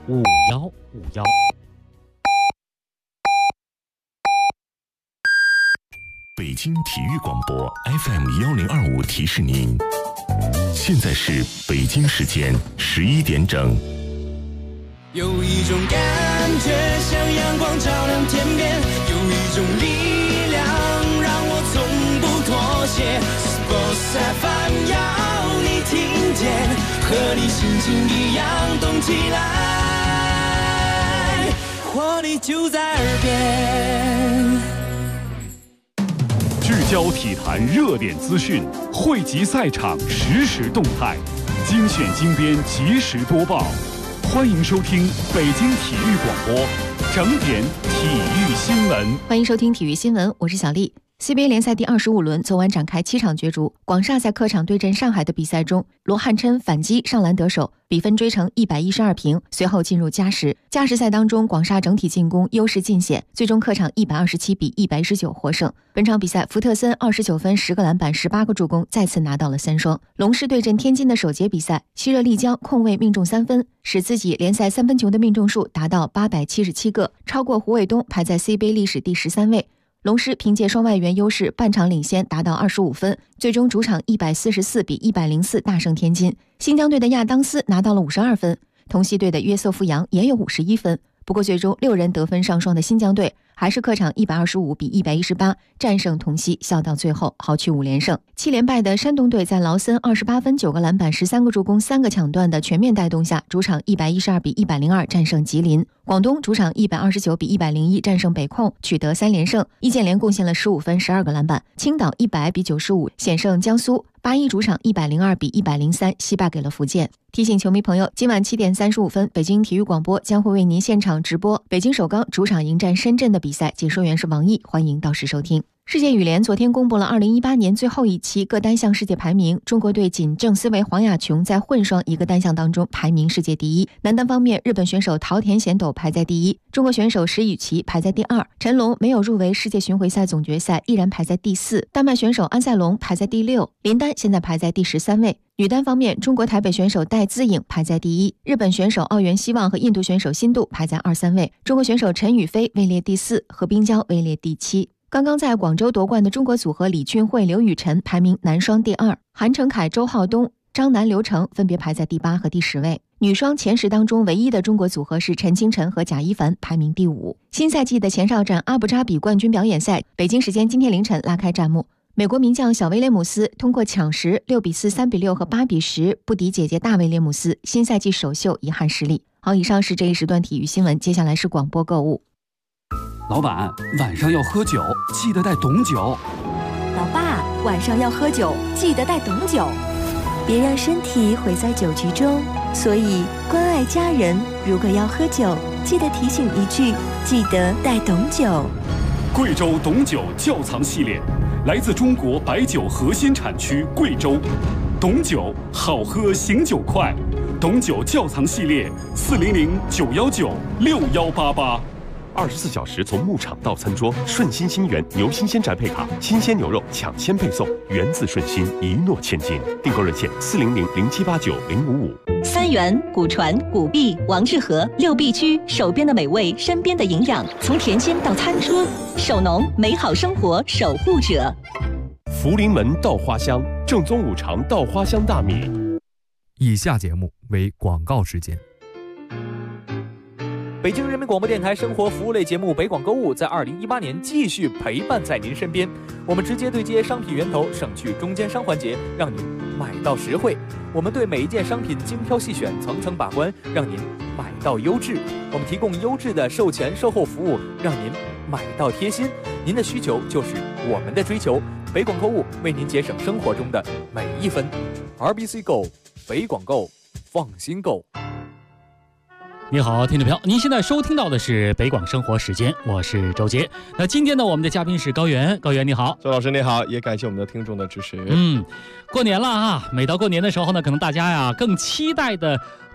5151。 北京体育广播 FM1025提示您，现在是北京时间11点整。 有一种感觉像阳光照亮天边，有一种力量让我从不妥协。Sports FM 要你听见，和你心情一样动起来，活力就在耳边。 聚焦体坛热点资讯，汇集赛场实时动态，精选精编及时播报。欢迎收听北京体育广播整点体育新闻。 欢迎收听体育新闻，我是小丽。CBA 联赛第25轮昨晚展开7场角逐，广厦在客场对阵上海的比赛中，罗汉琛反击上篮得手，比分追成112平，随后进入加时。加时赛当中，广厦整体进攻优势尽显，最终客场127比119获胜。本场比赛，福特森29分10个篮板18个助攻，再次拿到了3双。龙狮对阵天津的首节比赛，昔热丽江控卫命中3分，使自己联赛3分球的命中数达到877个，超过胡伟东，排在 CBA 历史第13位。龙狮凭借双外援优势，半场领先达到25分，最终主场144比104大胜天津。新疆队的亚当斯拿到了52分，同曦队的约瑟夫杨也有51分。不过最终6人得分上双的新疆队还是客场125比118战胜同曦，笑到最后豪取5连胜。7连败的山东队在劳森28分9个篮板13个助攻3个抢断的全面带动下，主场112比102战胜吉林。广东主场129比101战胜北控，取得3连胜。易建联贡献了15分12个篮板。青岛100比95险胜江苏。81主场102比103惜败给了福建。提醒球迷朋友，今晚7点35分，北京体育广播将会为您现场直播北京首钢主场迎战深圳的比赛，解说员是王毅，欢迎到时收听。世界羽联昨天公布了2018年最后一期各单项世界排名，中国队仅郑思维、黄雅琼在混双一个单项当中排名世界第一。男单方面，日本选手桃田贤斗排在第一，中国选手石宇奇排在第二，陈龙没有入围世界巡回赛总决赛，依然排在第四。丹麦选手安塞龙排在第六，林丹现在排在第13位。女单方面，中国台北选手戴资颖排在第一，日本选手奥原希望和印度选手辛杜排在2、3位，中国选手陈雨菲位列第4，何冰娇位列第7。刚刚在广州夺冠的中国组合李俊慧、刘雨辰排名男双第2，韩成凯、周浩东、张楠、刘成分别排在第8和第10位。女双前10当中唯一的中国组合是陈清晨和贾一凡，排名第5。新赛季的前哨战阿布扎比冠军表演赛，北京时间今天凌晨拉开战幕。美国名将小威廉姆斯通过抢十6比4、3比6和8比10不敌姐姐大卫廉姆斯，新赛季首秀遗憾失利。好，以上是这一时段体育新闻，接下来是广播购物。 老板，晚上要喝酒，记得带董酒。 老爸，晚上要喝酒，记得带董酒。别让身体毁在酒局中，所以关爱家人，如果要喝酒，记得提醒一句，记得带董酒。 贵州董酒窖藏系列，来自中国白酒核心产区贵州。董酒好喝醒酒快，董酒窖藏系列400-919-6188。 24小时从牧场到餐桌，顺心新源牛新鲜宅配卡，新鲜牛肉抢先配送，源自顺心，一诺千金。订购热线400-0789-055。 三元、古传、古碧、王致和6必居，手边的美味，身边的营养，从田间到餐桌，守农，美好生活守护者。 福临门稻花香，正宗五常稻花香大米。 以下节目为广告时间。 北京人民广播电台生活服务类节目北广购物在2018年继续陪伴在您身边，我们直接对接商品源头，省去中间商环节，让您买到实惠。我们对每一件商品精挑细选，层层把关，让您买到优质。我们提供优质的售前售后服务，让您买到贴心。您的需求就是我们的追求，北广购物为您节省生活中的每一分。RBC Go， 北广购，放心购。 你好，听众朋友，您现在收听到的是北广生活时间，我是周杰。那今天呢，我们的嘉宾是高原，高原你好。 周老师你好，也感谢我们的听众的支持。 过年了啊，每到过年的时候呢，可能大家呀更期待的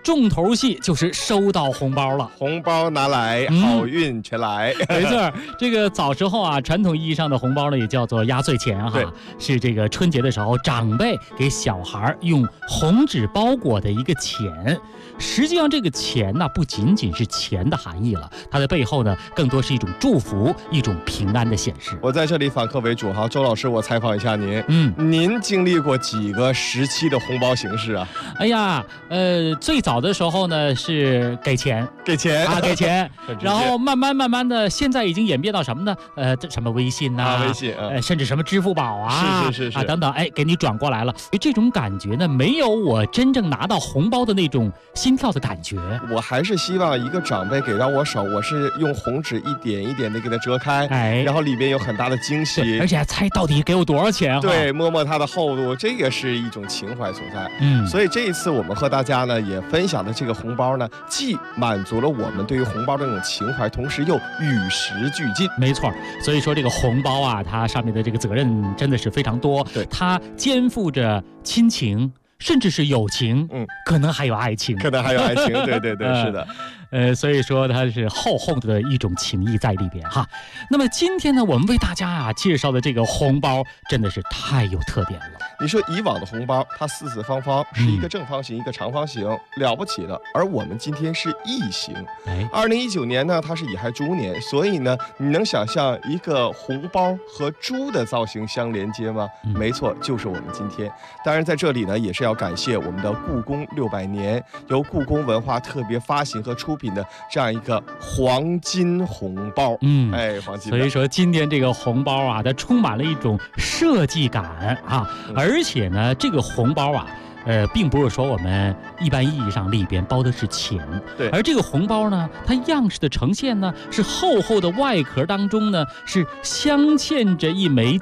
重头戏就是收到红包了， 红包拿来，好运全来。 没错，这个早时候啊，传统意义上的红包呢，也叫做压岁钱哈，是这个春节的时候长辈给小孩用红纸包裹的一个钱。实际上，这个钱呢，不仅仅是钱的含义了，它的背后呢，更多是一种祝福，一种平安的显示。 我在这里反客为主哈，周老师，我采访一下您，您经历过几个时期的红包形式啊？ 哎呀，最早的时候呢是给钱，给钱，然后慢慢的，现在已经演变到什么呢？这什么微信呐， 微信， 甚至什么支付宝啊， 是啊等等，哎，给你转过来了。这种感觉呢，没有我真正拿到红包的那种心跳的感觉。 我还是希望一个长辈给到我手，我是用红纸一点一点的给它折开，然后里边有很大的惊喜， 而且还猜到底给我多少钱。 对，摸摸它的厚度，这个是一种情怀所在。所以这一次我们和大家呢也分享的这个红包呢，既满足了我们对于红包的那种情怀，同时又与时俱进。 没错，所以说这个红包啊，它上面的这个责任真的是非常多， 对， 它肩负着亲情，甚至是友情，可能还有爱情， 对，是的。 所以说它是厚厚的一种情谊在里边哈。那么今天呢，我们为大家啊介绍的这个红包真的是太有特点了。 你说以往的红包，它四四方方，是一个正方形，一个长方形，了不起了。而我们今天是异形。2019年呢，它是乙亥猪年，所以呢，你能想象一个红包和猪的造型相连接吗？没错，就是我们今天。当然在这里呢，也是要感谢我们的故宫600年，由故宫文化特别发行和出品的这样一个黄金红包。黄金。 所以说今天这个红包啊，它充满了一种设计感啊，而且呢，这个红包啊，并不是说我们一般意义上里边包的是钱， 对， 而这个红包呢，它样式的呈现呢，是厚厚的外壳当中呢，是镶嵌着一枚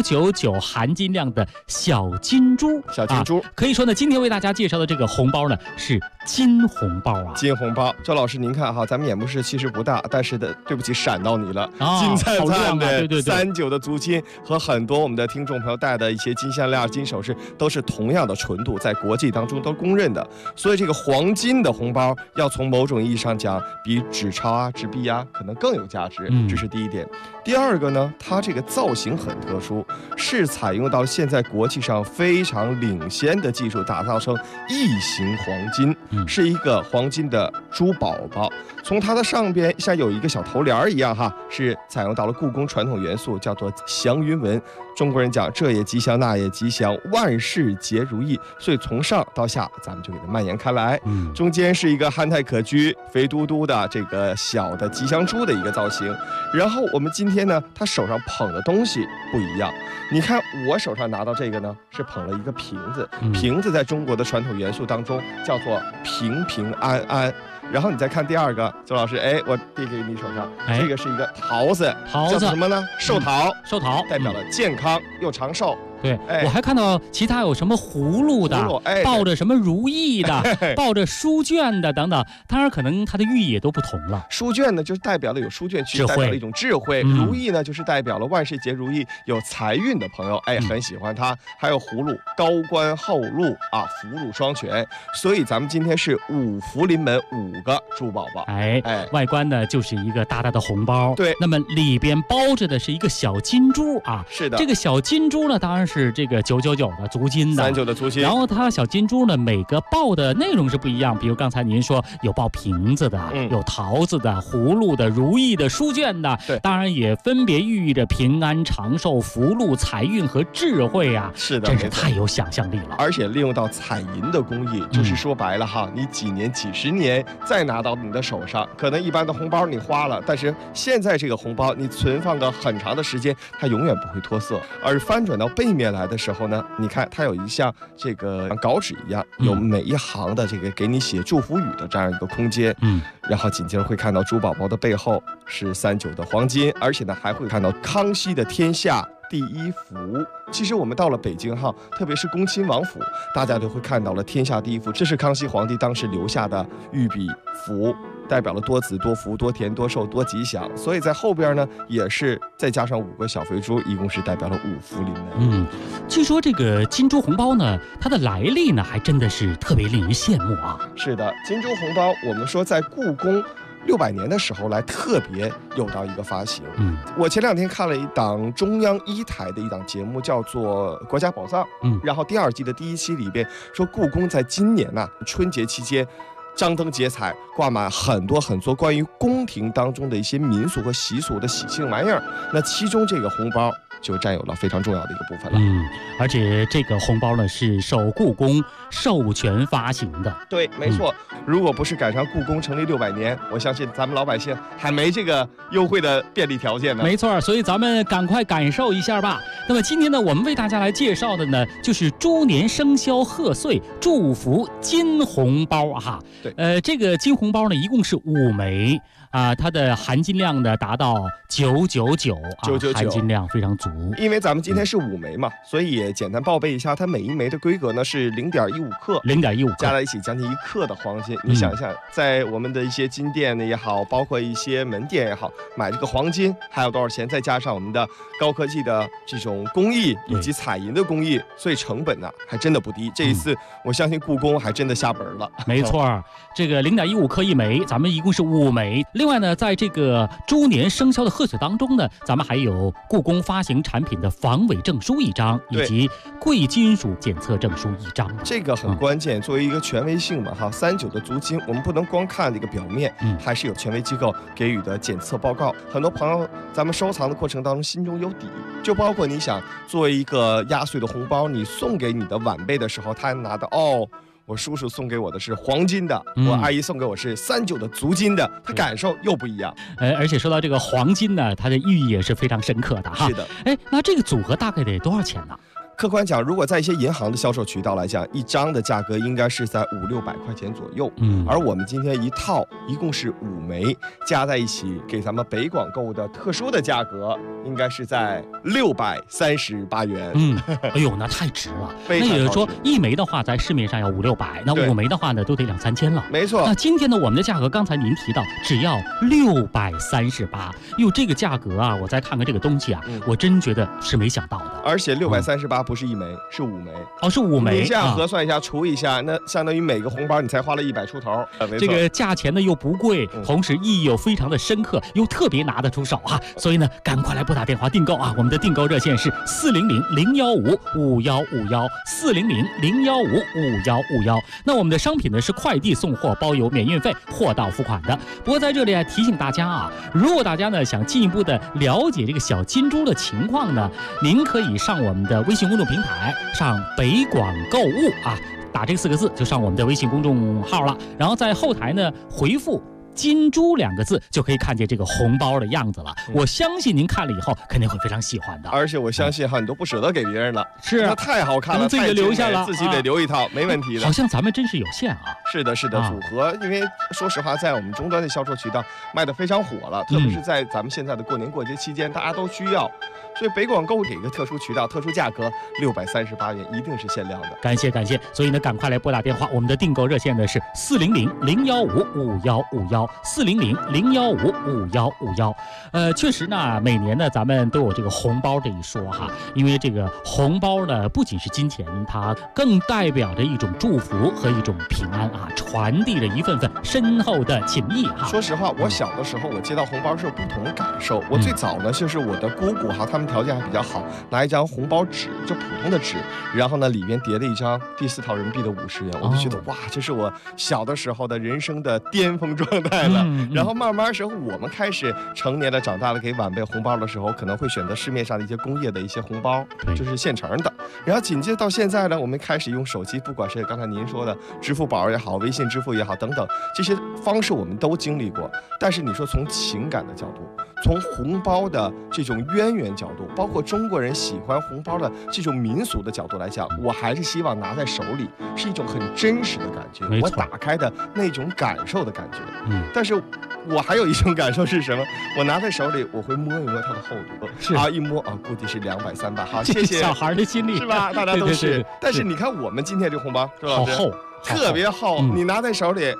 999含金量的小金珠，可以说呢，今天为大家介绍的这个红包呢，是金红包啊， 金红包。周老师，您看哈，咱们演播室其实不大，但是对不起，闪到你了，金灿灿的39的足金和很多我们的听众朋友戴的一些金项链、金首饰，都是同样的纯度，在国际当中都公认的。所以这个黄金的红包，要从某种意义上讲，比纸钞啊、纸币啊可能更有价值，这是第一点。第二个呢，它这个造型很特殊，是采用到现在国际上非常领先的技术，打造成异形黄金，是一个黄金的珠宝宝。从它的上边像有一个小头帘一样哈，是采用到了故宫传统元素，叫做祥云纹。中国人讲这也吉祥那也吉祥，万事皆如意，所以从上到下咱们就给它蔓延开来。中间是一个憨态可掬、肥嘟嘟的这个小的吉祥珠的一个造型。然后我们今天呢，他手上捧的东西不一样。你看我手上拿到这个呢，是捧了一个瓶子。瓶子在中国的传统元素当中叫做平平安安。然后你再看第二个，周老师，我递给你手上，这个是一个桃子，叫什么呢？寿桃，代表了健康又长寿。 对，我还看到其他有什么葫芦的，抱着什么如意的，抱着书卷的等等。当然，可能它的寓意也都不同了。 书卷呢，就是代表了有书卷去，代表了一种智慧；如意呢，就是代表了万事皆如意，有财运的朋友，很喜欢它。还有葫芦，高官厚禄啊，福禄双全。所以咱们今天是五福临门，5个珠宝宝。 外观呢就是一个大大的红包， 对。 那么里边包着的是一个小金珠啊， 是的。 这个小金珠呢，当然是这个999的足金的 ，39的足金。 然后它小金珠呢，每个抱的内容是不一样，比如刚才您说有抱瓶子的，有桃子的、葫芦的、如意的、书卷的， 对， 当然也分别寓意着平安、长寿、福禄、财运和智慧啊。 是的， 真是太有想象力了。 而且利用到彩银的工艺，就是说白了哈，你几年、几十年再拿到你的手上，可能一般的红包你花了，但是现在这个红包你存放个很长的时间，它永远不会脱色。而翻转到背面来的时候呢，你看它有一像这个稿纸一样，有每一行的这个给你写祝福语的这样一个空间。然后紧接着会看到珠宝宝的背后是39的黄金，而且呢还会看到康熙的天下第一福。其实我们到了北京哈，特别是恭亲王府，大家都会看到了天下第一福，这是康熙皇帝当时留下的御笔符代表了多子多福、多甜多寿、多吉祥，所以在后边呢也是再加上5个小肥猪，一共是代表了5福临门。 据说这个金猪红包呢，它的来历呢还真的是特别令人羡慕啊。 是的，金猪红包我们说在故宫600年的时候来特别有到一个发行。我前2天看了一档中央1台的一档节目，叫做《国家宝藏》。然后第2季的第1期里边说，故宫在今年春节期间张灯结彩，挂满很多关于宫廷当中的一些民俗和习俗的喜庆玩意儿。那其中这个红包就占有了非常重要的一个部分了。 而且这个红包呢是受故宫授权发行的。 对，没错。如果不是赶上故宫成立600年，我相信咱们老百姓还没这个优惠的便利条件呢。 没错，所以咱们赶快感受一下吧。那么今天呢，我们为大家来介绍的呢，就是猪年生肖贺岁祝福金红包哈。 对， 这个金红包呢，一共是5枚。它的含金量呢达到999啊，含金量非常足。 因为咱们今天是5枚嘛，所以也简单报备一下，它每一枚的规格呢是0.15克 ，0.15克加在一起将近1克的黄金。你想一下，在我们的一些金店也好，包括一些门店也好，买这个黄金还有多少钱？再加上我们的高科技的这种工艺以及彩银的工艺，所以成本呢还真的不低。这一次我相信故宫还真的下本了。 没错，这个0.15克1枚，咱们一共是5枚。另外呢，在这个猪年生肖的贺岁当中呢，咱们还有故宫发行产品的防伪证书1张，以及贵金属检测证书1张。 这个很关键，作为一个权威性嘛，39的足金，我们不能光看这个表面，还是有权威机构给予的检测报告。很多朋友咱们收藏的过程当中心中有底，就包括你想作为一个压岁的红包，你送给你的晚辈的时候，他拿的我叔叔送给我的是黄金的，我阿姨送给我是39的足金的，他感受又不一样。 而且说到这个黄金呢，它的寓意也是非常深刻的哈。 是的。 那这个组合大概得多少钱呢？ 客观讲，如果在一些银行的销售渠道来讲，1张的价格应该是在500-600块钱左右。而我们今天一套一共是5枚，加在一起给咱们北广购物的特殊的价格，应该是在638元。 哎呦，那太值了。 那也就是说，1枚的话在市面上要500-600，那5枚的话呢都得2-3千了。 没错。 那今天呢，我们的价格刚才您提到只要638，哟，这个价格啊，我再看看这个东西啊，我真觉得是没想到的。 而且638不是1枚，是5枚。 是5枚。 你这样核算一下，除一下，那相当于每个红包你才花了100出头。 这个价钱呢又不贵，同时意义又非常的深刻，又特别拿得出手啊。所以呢，赶快来拨打电话订购啊！我们的订购热线是400-015-5151，400-015-5151。那我们的商品呢是快递送货，包邮免运费，货到付款的。不过在这里提醒大家啊，如果大家呢想进一步的了解这个小金猪的情况呢，您可以上我们的微信公众平台，上北广购物啊，打这4个字就上我们的微信公众号了，然后在后台呢回复金猪2个字，就可以看见这个红包的样子了。我相信您看了以后肯定会非常喜欢的， 而且我相信你都不舍得给别人了。 是， 那太好看了， 自己留下了， 自己得留一套，没问题的。 好像咱们真是有限啊。 是的，组合，因为说实话，在我们终端的销售渠道卖得非常火了，特别是在咱们现在的过年过节期间，大家都需要。所以北广购给一个特殊渠道、特殊价格，638元，一定是限量的。 感谢。所以呢，赶快来拨打电话，我们的订购热线呢是400-015-5151，400-015-5151。确实呢，每年呢咱们都有这个红包这一说哈，因为这个红包呢不仅是金钱，它更代表着一种祝福和一种平安啊，传递着一份份深厚的情谊哈。 说实话，我小的时候我接到红包是有不同的感受。我最早呢就是我的姑姑哈，他们条件还比较好，拿一张红包纸，就普通的纸，然后呢里边叠了一张第4套人民币的50元，我就觉得哇，这是我小的时候的人生的巅峰状态了。然后慢慢时候我们开始成年了，长大了，给晚辈红包的时候，可能会选择市面上的一些工业的一些红包，就是现成的。然后紧接着到现在呢，我们开始用手机，不管是刚才您说的支付宝也好，微信支付也好等等，这些方式我们都经历过。但是你说从情感的角度，从红包的这种渊源角度，包括中国人喜欢红包的这种民俗的角度来讲，我还是希望拿在手里是一种很真实的感觉，我打开的那种感受的感觉。但是我还有一种感受是什么？我拿在手里，我会摸一摸它的厚度，一摸估计是200-300。好，谢谢。 小孩的心理是吧？大家都是。但是你看我们今天这红包，周老师， 好厚， 特别厚，你拿在手里。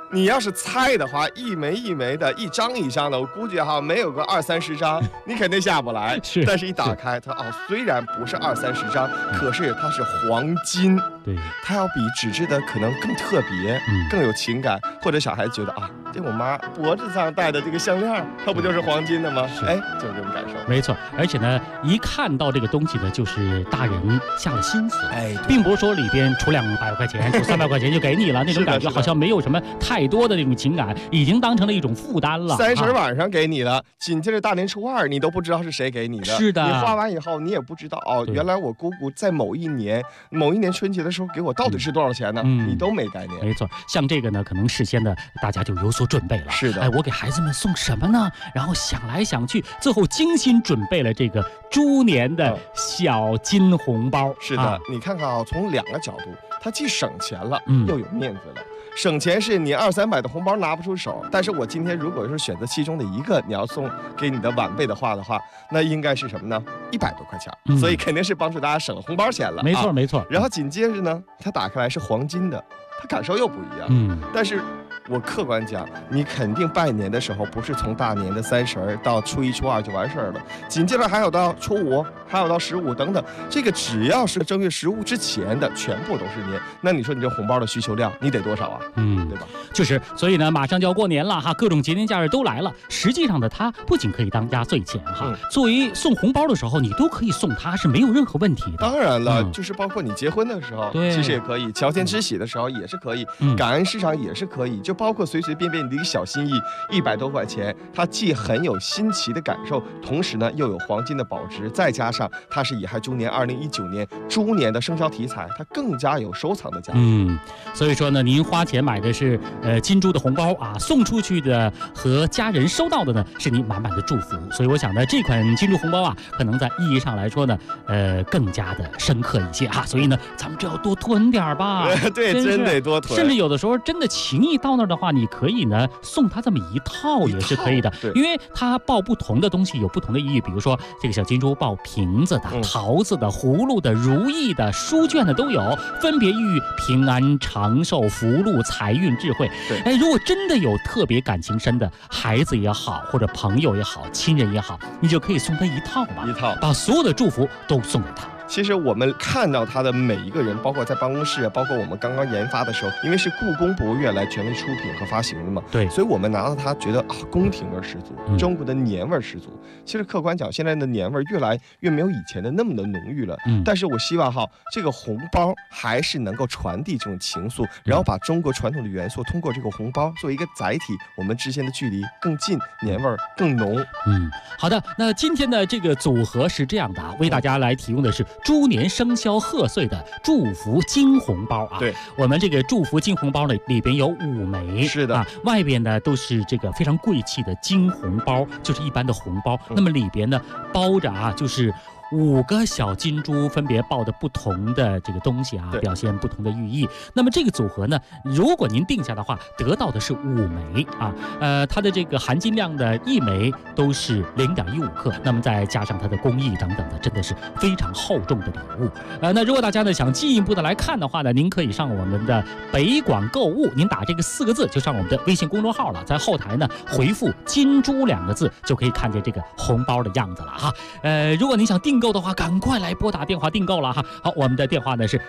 你要是猜的话，一枚一枚的，一张一张的，我估计没有个20-30张，你肯定下不来。 是， 但是一打开它虽然不是20-30张，可是它是黄金。 对， 它要比纸质的可能更特别，更有情感。或者小孩子觉得这我妈脖子上戴的这个项链，它不就是黄金的吗？就是这种感受。 没错，而且呢，一看到这个东西呢，就是大人下了心思，并不是说里边出200块钱、出300块钱就给你了，那种感觉好像没有什么太多的那种情感，已经当成了一种负担了。 30晚上给你了，紧接着大年初2，你都不知道是谁给你的。 是的， 你花完以后，你也不知道原来我姑姑在某一年春节的时候给我到底是多少钱呢？你都没概念。 没错，像这个呢，可能事先呢大家就有所准备了。 是的， 我给孩子们送什么呢？然后想来想去，最后精心准备了这个猪年的小金红包。 是的，你看看从2个角度，它既省钱了，又有面子了。省钱是你200-300的红包拿不出手，但是我今天如果是选择其中的一个，你要送给你的晚辈的话，那应该是什么呢？100多块钱，所以肯定是帮助大家省了红包钱了。 没错没错。 然后紧接着呢，它打开来是黄金的，它感受又不一样。但是我客观讲，你肯定拜年的时候不是从大年的30到初1、初2就完事儿了，紧接着还有到初5，还有到15等等，这个只要是正月15之前的，全部都是年。那你说你这红包的需求量，你得多少啊？对吧？ 就是，所以呢，马上就要过年了各种节年假日都来了。实际上呢，它不仅可以当压岁钱作为送红包的时候，你都可以送它，是没有任何问题的。 当然了，就是包括你结婚的时候，其实也可以；乔迁之喜的时候也是可以；感恩市场也是可以。就包括随随便便你的一个小心意，100多块钱，它既很有新奇的感受，同时呢又有黄金的保值，再加上它是乙亥猪年2019年猪年的生肖题材，它更加有收藏的价值。 所以说呢，您花钱买的是金猪的红包送出去的和家人收到的呢是您满满的祝福。所以我想呢，这款金猪红包可能在意义上来说呢，更加的深刻一些所以呢，咱们只要多囤点吧。 对，真得多囤。 甚至有的时候真的情谊到那儿的话，你可以呢送他这么一套也是可以的，因为它报不同的东西有不同的意义。比如说这个小金猪报瓶子的、桃子的、葫芦的、如意的、书卷的都有，分别寓平安、长寿、福禄、财运、智慧。如果真的有特别感情深的孩子也好，或者朋友也好、亲人也好，你就可以送他一套嘛，把所有的祝福都送给他。 其实我们看到它的每一个人，包括在办公室，包括我们刚刚研发的时候，因为是故宫博物院来权威出品和发行的嘛，所以我们拿到它觉得宫廷味十足，中国的年味十足。其实客观讲，现在的年味越来越没有以前的那么的浓郁了。但是我希望这个红包还是能够传递这种情愫，然后把中国传统的元素通过这个红包做一个载体，我们之间的距离更近，年味更浓。 好的，那今天的这个组合是这样的为大家来提供的是猪年生肖贺岁的祝福金红包对， 我们这个祝福金红包呢，里边有5枚， 是的外边呢都是这个非常贵气的金红包，就是一般的红包。那么里边呢包着就是5个小金猪，分别抱的不同的这个东西表现不同的寓意。那么这个组合呢，如果您定下的话，得到的是5枚它的这个含金量的1枚都是0.15克，那么再加上它的工艺等等的，真的是非常厚重的礼物。那如果大家呢想进一步的来看的话呢，您可以上我们的北广购物，您打这个4个字就上我们的微信公众号了，在后台呢回复金猪2个字就可以看见这个红包的样子了如果您想订购的话，赶快来拨打电话订购了好，我们的电话呢是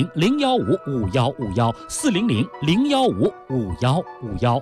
400-015-5151，400-015-5151。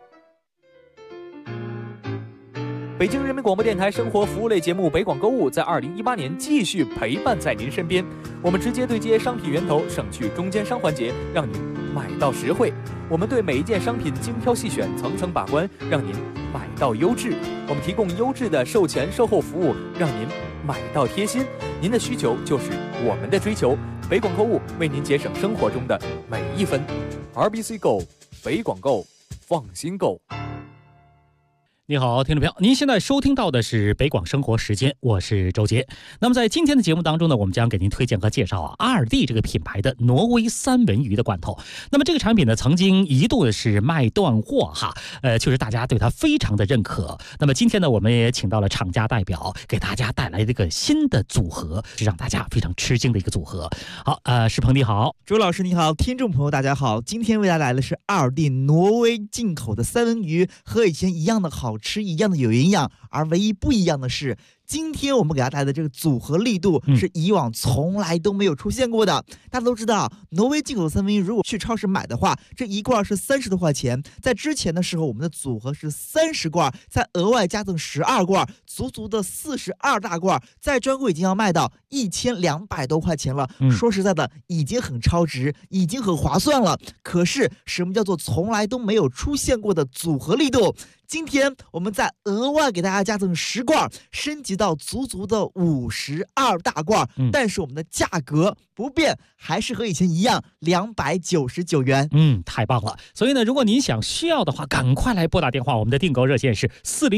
北京人民广播电台生活服务类节目北广购物在2018年继续陪伴在您身边。我们直接对接商品源头，省去中间商环节，让您买到实惠。我们对每一件商品精挑细选，层层把关，让您买到优质。我们提供优质的售前售后服务，让您买到贴心。您的需求就是我们的追求。北广购物为您节省生活中的每一分。RBC Go， 北广购，放心购。 你好，听众朋友，您现在收听到的是北广生活时间，我是周杰。那么在今天的节目当中呢，我们将给您推荐和介绍阿尔蒂这个品牌的挪威三文鱼的罐头。那么这个产品呢，曾经一度是卖断货哈，确实大家对它非常的认可。那么今天呢，我们也请到了厂家代表，给大家带来这个新的组合，是让大家非常吃惊的一个组合。好，石鹏你好， 周老师你好，听众朋友大家好，今天为大家带来的是阿尔蒂挪威进口的三文鱼，和以前一样的好吃，一样的有营养，而唯一不一样的是，今天我们给大家带来的这个组合力度是以往从来都没有出现过的。大家都知道，挪威进口的三文鱼，如果去超市买的话，这一罐是30多块钱。在之前的时候，我们的组合是30罐，再额外加赠12罐，足足的42大罐，在专柜已经要卖到1200多块钱了。说实在的，已经很超值，已经很划算了。可是，什么叫做从来都没有出现过的组合力度？今天我们再额外给大家加赠10罐，升级到足足的52大罐，但是我们的价格不变，还是和以前一样299元。 太棒了！所以呢，如果您需要的话，赶快来拨打电话，我们的订购热线是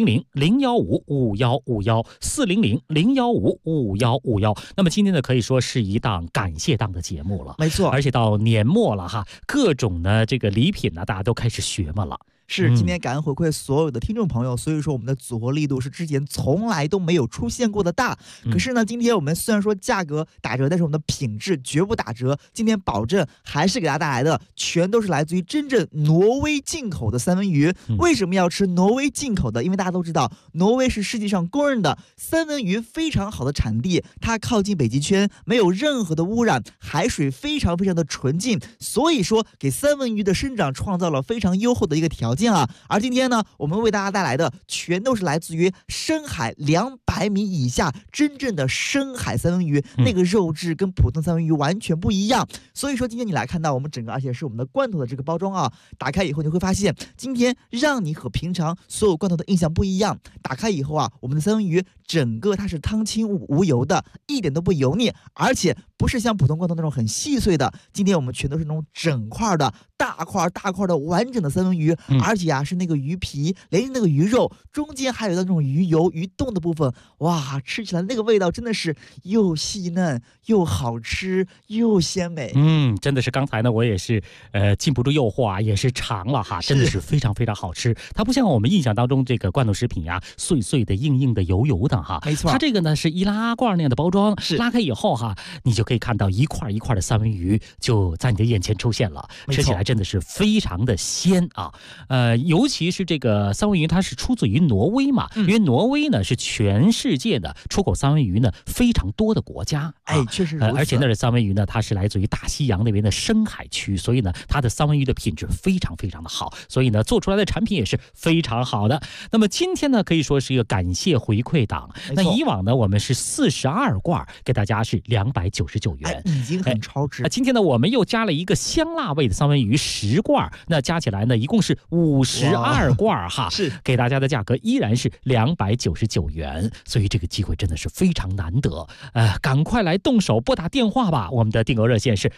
400-015-5151，400-015-5151。那么今天呢，可以说是一档感谢档的节目了， 没错， 而且到年末了哈，各种呢这个礼品呢，大家都开始学嘛了。 是今天感恩回馈所有的听众朋友，所以说我们的组合力度是之前从来都没有出现过的大。可是呢，今天我们虽然说价格打折，但是我们的品质绝不打折。今天保证还是给大家带来的全都是来自于真正挪威进口的三文鱼。为什么要吃挪威进口的？因为大家都知道，挪威是世界上公认的三文鱼非常好的产地，它靠近北极圈，没有任何的污染，海水非常非常的纯净，所以说给三文鱼的生长创造了非常优厚的一个条件。而今天呢，我们为大家带来的全都是来自于深海200米以下真正的深海三文鱼，那个肉质跟普通三文鱼完全不一样。所以说今天你来看到我们整个，而且是我们的罐头的这个包装啊，打开以后你会发现，今天让你和平常所有罐头的印象不一样。打开以后啊，我们的三文鱼整个它是汤清无油的，一点都不油腻，而且不是像普通罐头那种很细碎的，今天我们全都是那种整块的大块的完整的三文鱼，而且啊是那个鱼皮连那个鱼肉中间还有那种鱼油鱼冻的部分，哇，吃起来那个味道真的是又细嫩又好吃又鲜美。 真的是刚才呢我也是禁不住诱惑啊，也是尝了哈，真的是非常非常好吃。它不像我们印象当中这个罐头食品呀，碎碎的硬硬的油油的哈， 没错， 它这个呢是易拉罐那样的包装，拉开以后哈，你就可以看到一块一块的三文鱼就在你的眼前出现了，吃起来真的是非常的鲜啊。尤其是这个三文鱼，它是出自于挪威嘛，因为挪威呢是全世界的出口三文鱼呢非常多的国家， 确实如此。 而且那的三文鱼呢，它是来自于大西洋那边的深海区，所以呢，它的三文鱼的品质非常非常的好，所以呢，做出来的产品也是非常好的。那么今天呢，可以说是一个感谢回馈档。那以往呢，我们是42罐，给大家是299元， 已经很超值。 今天呢，我们又加了一个香辣味的三文鱼10罐，那加起来呢，一共是52罐哈， 是给大家的价格依然是299元，所以这个机会真的是非常难得。赶快来动手拨打电话吧，我们的订购热线是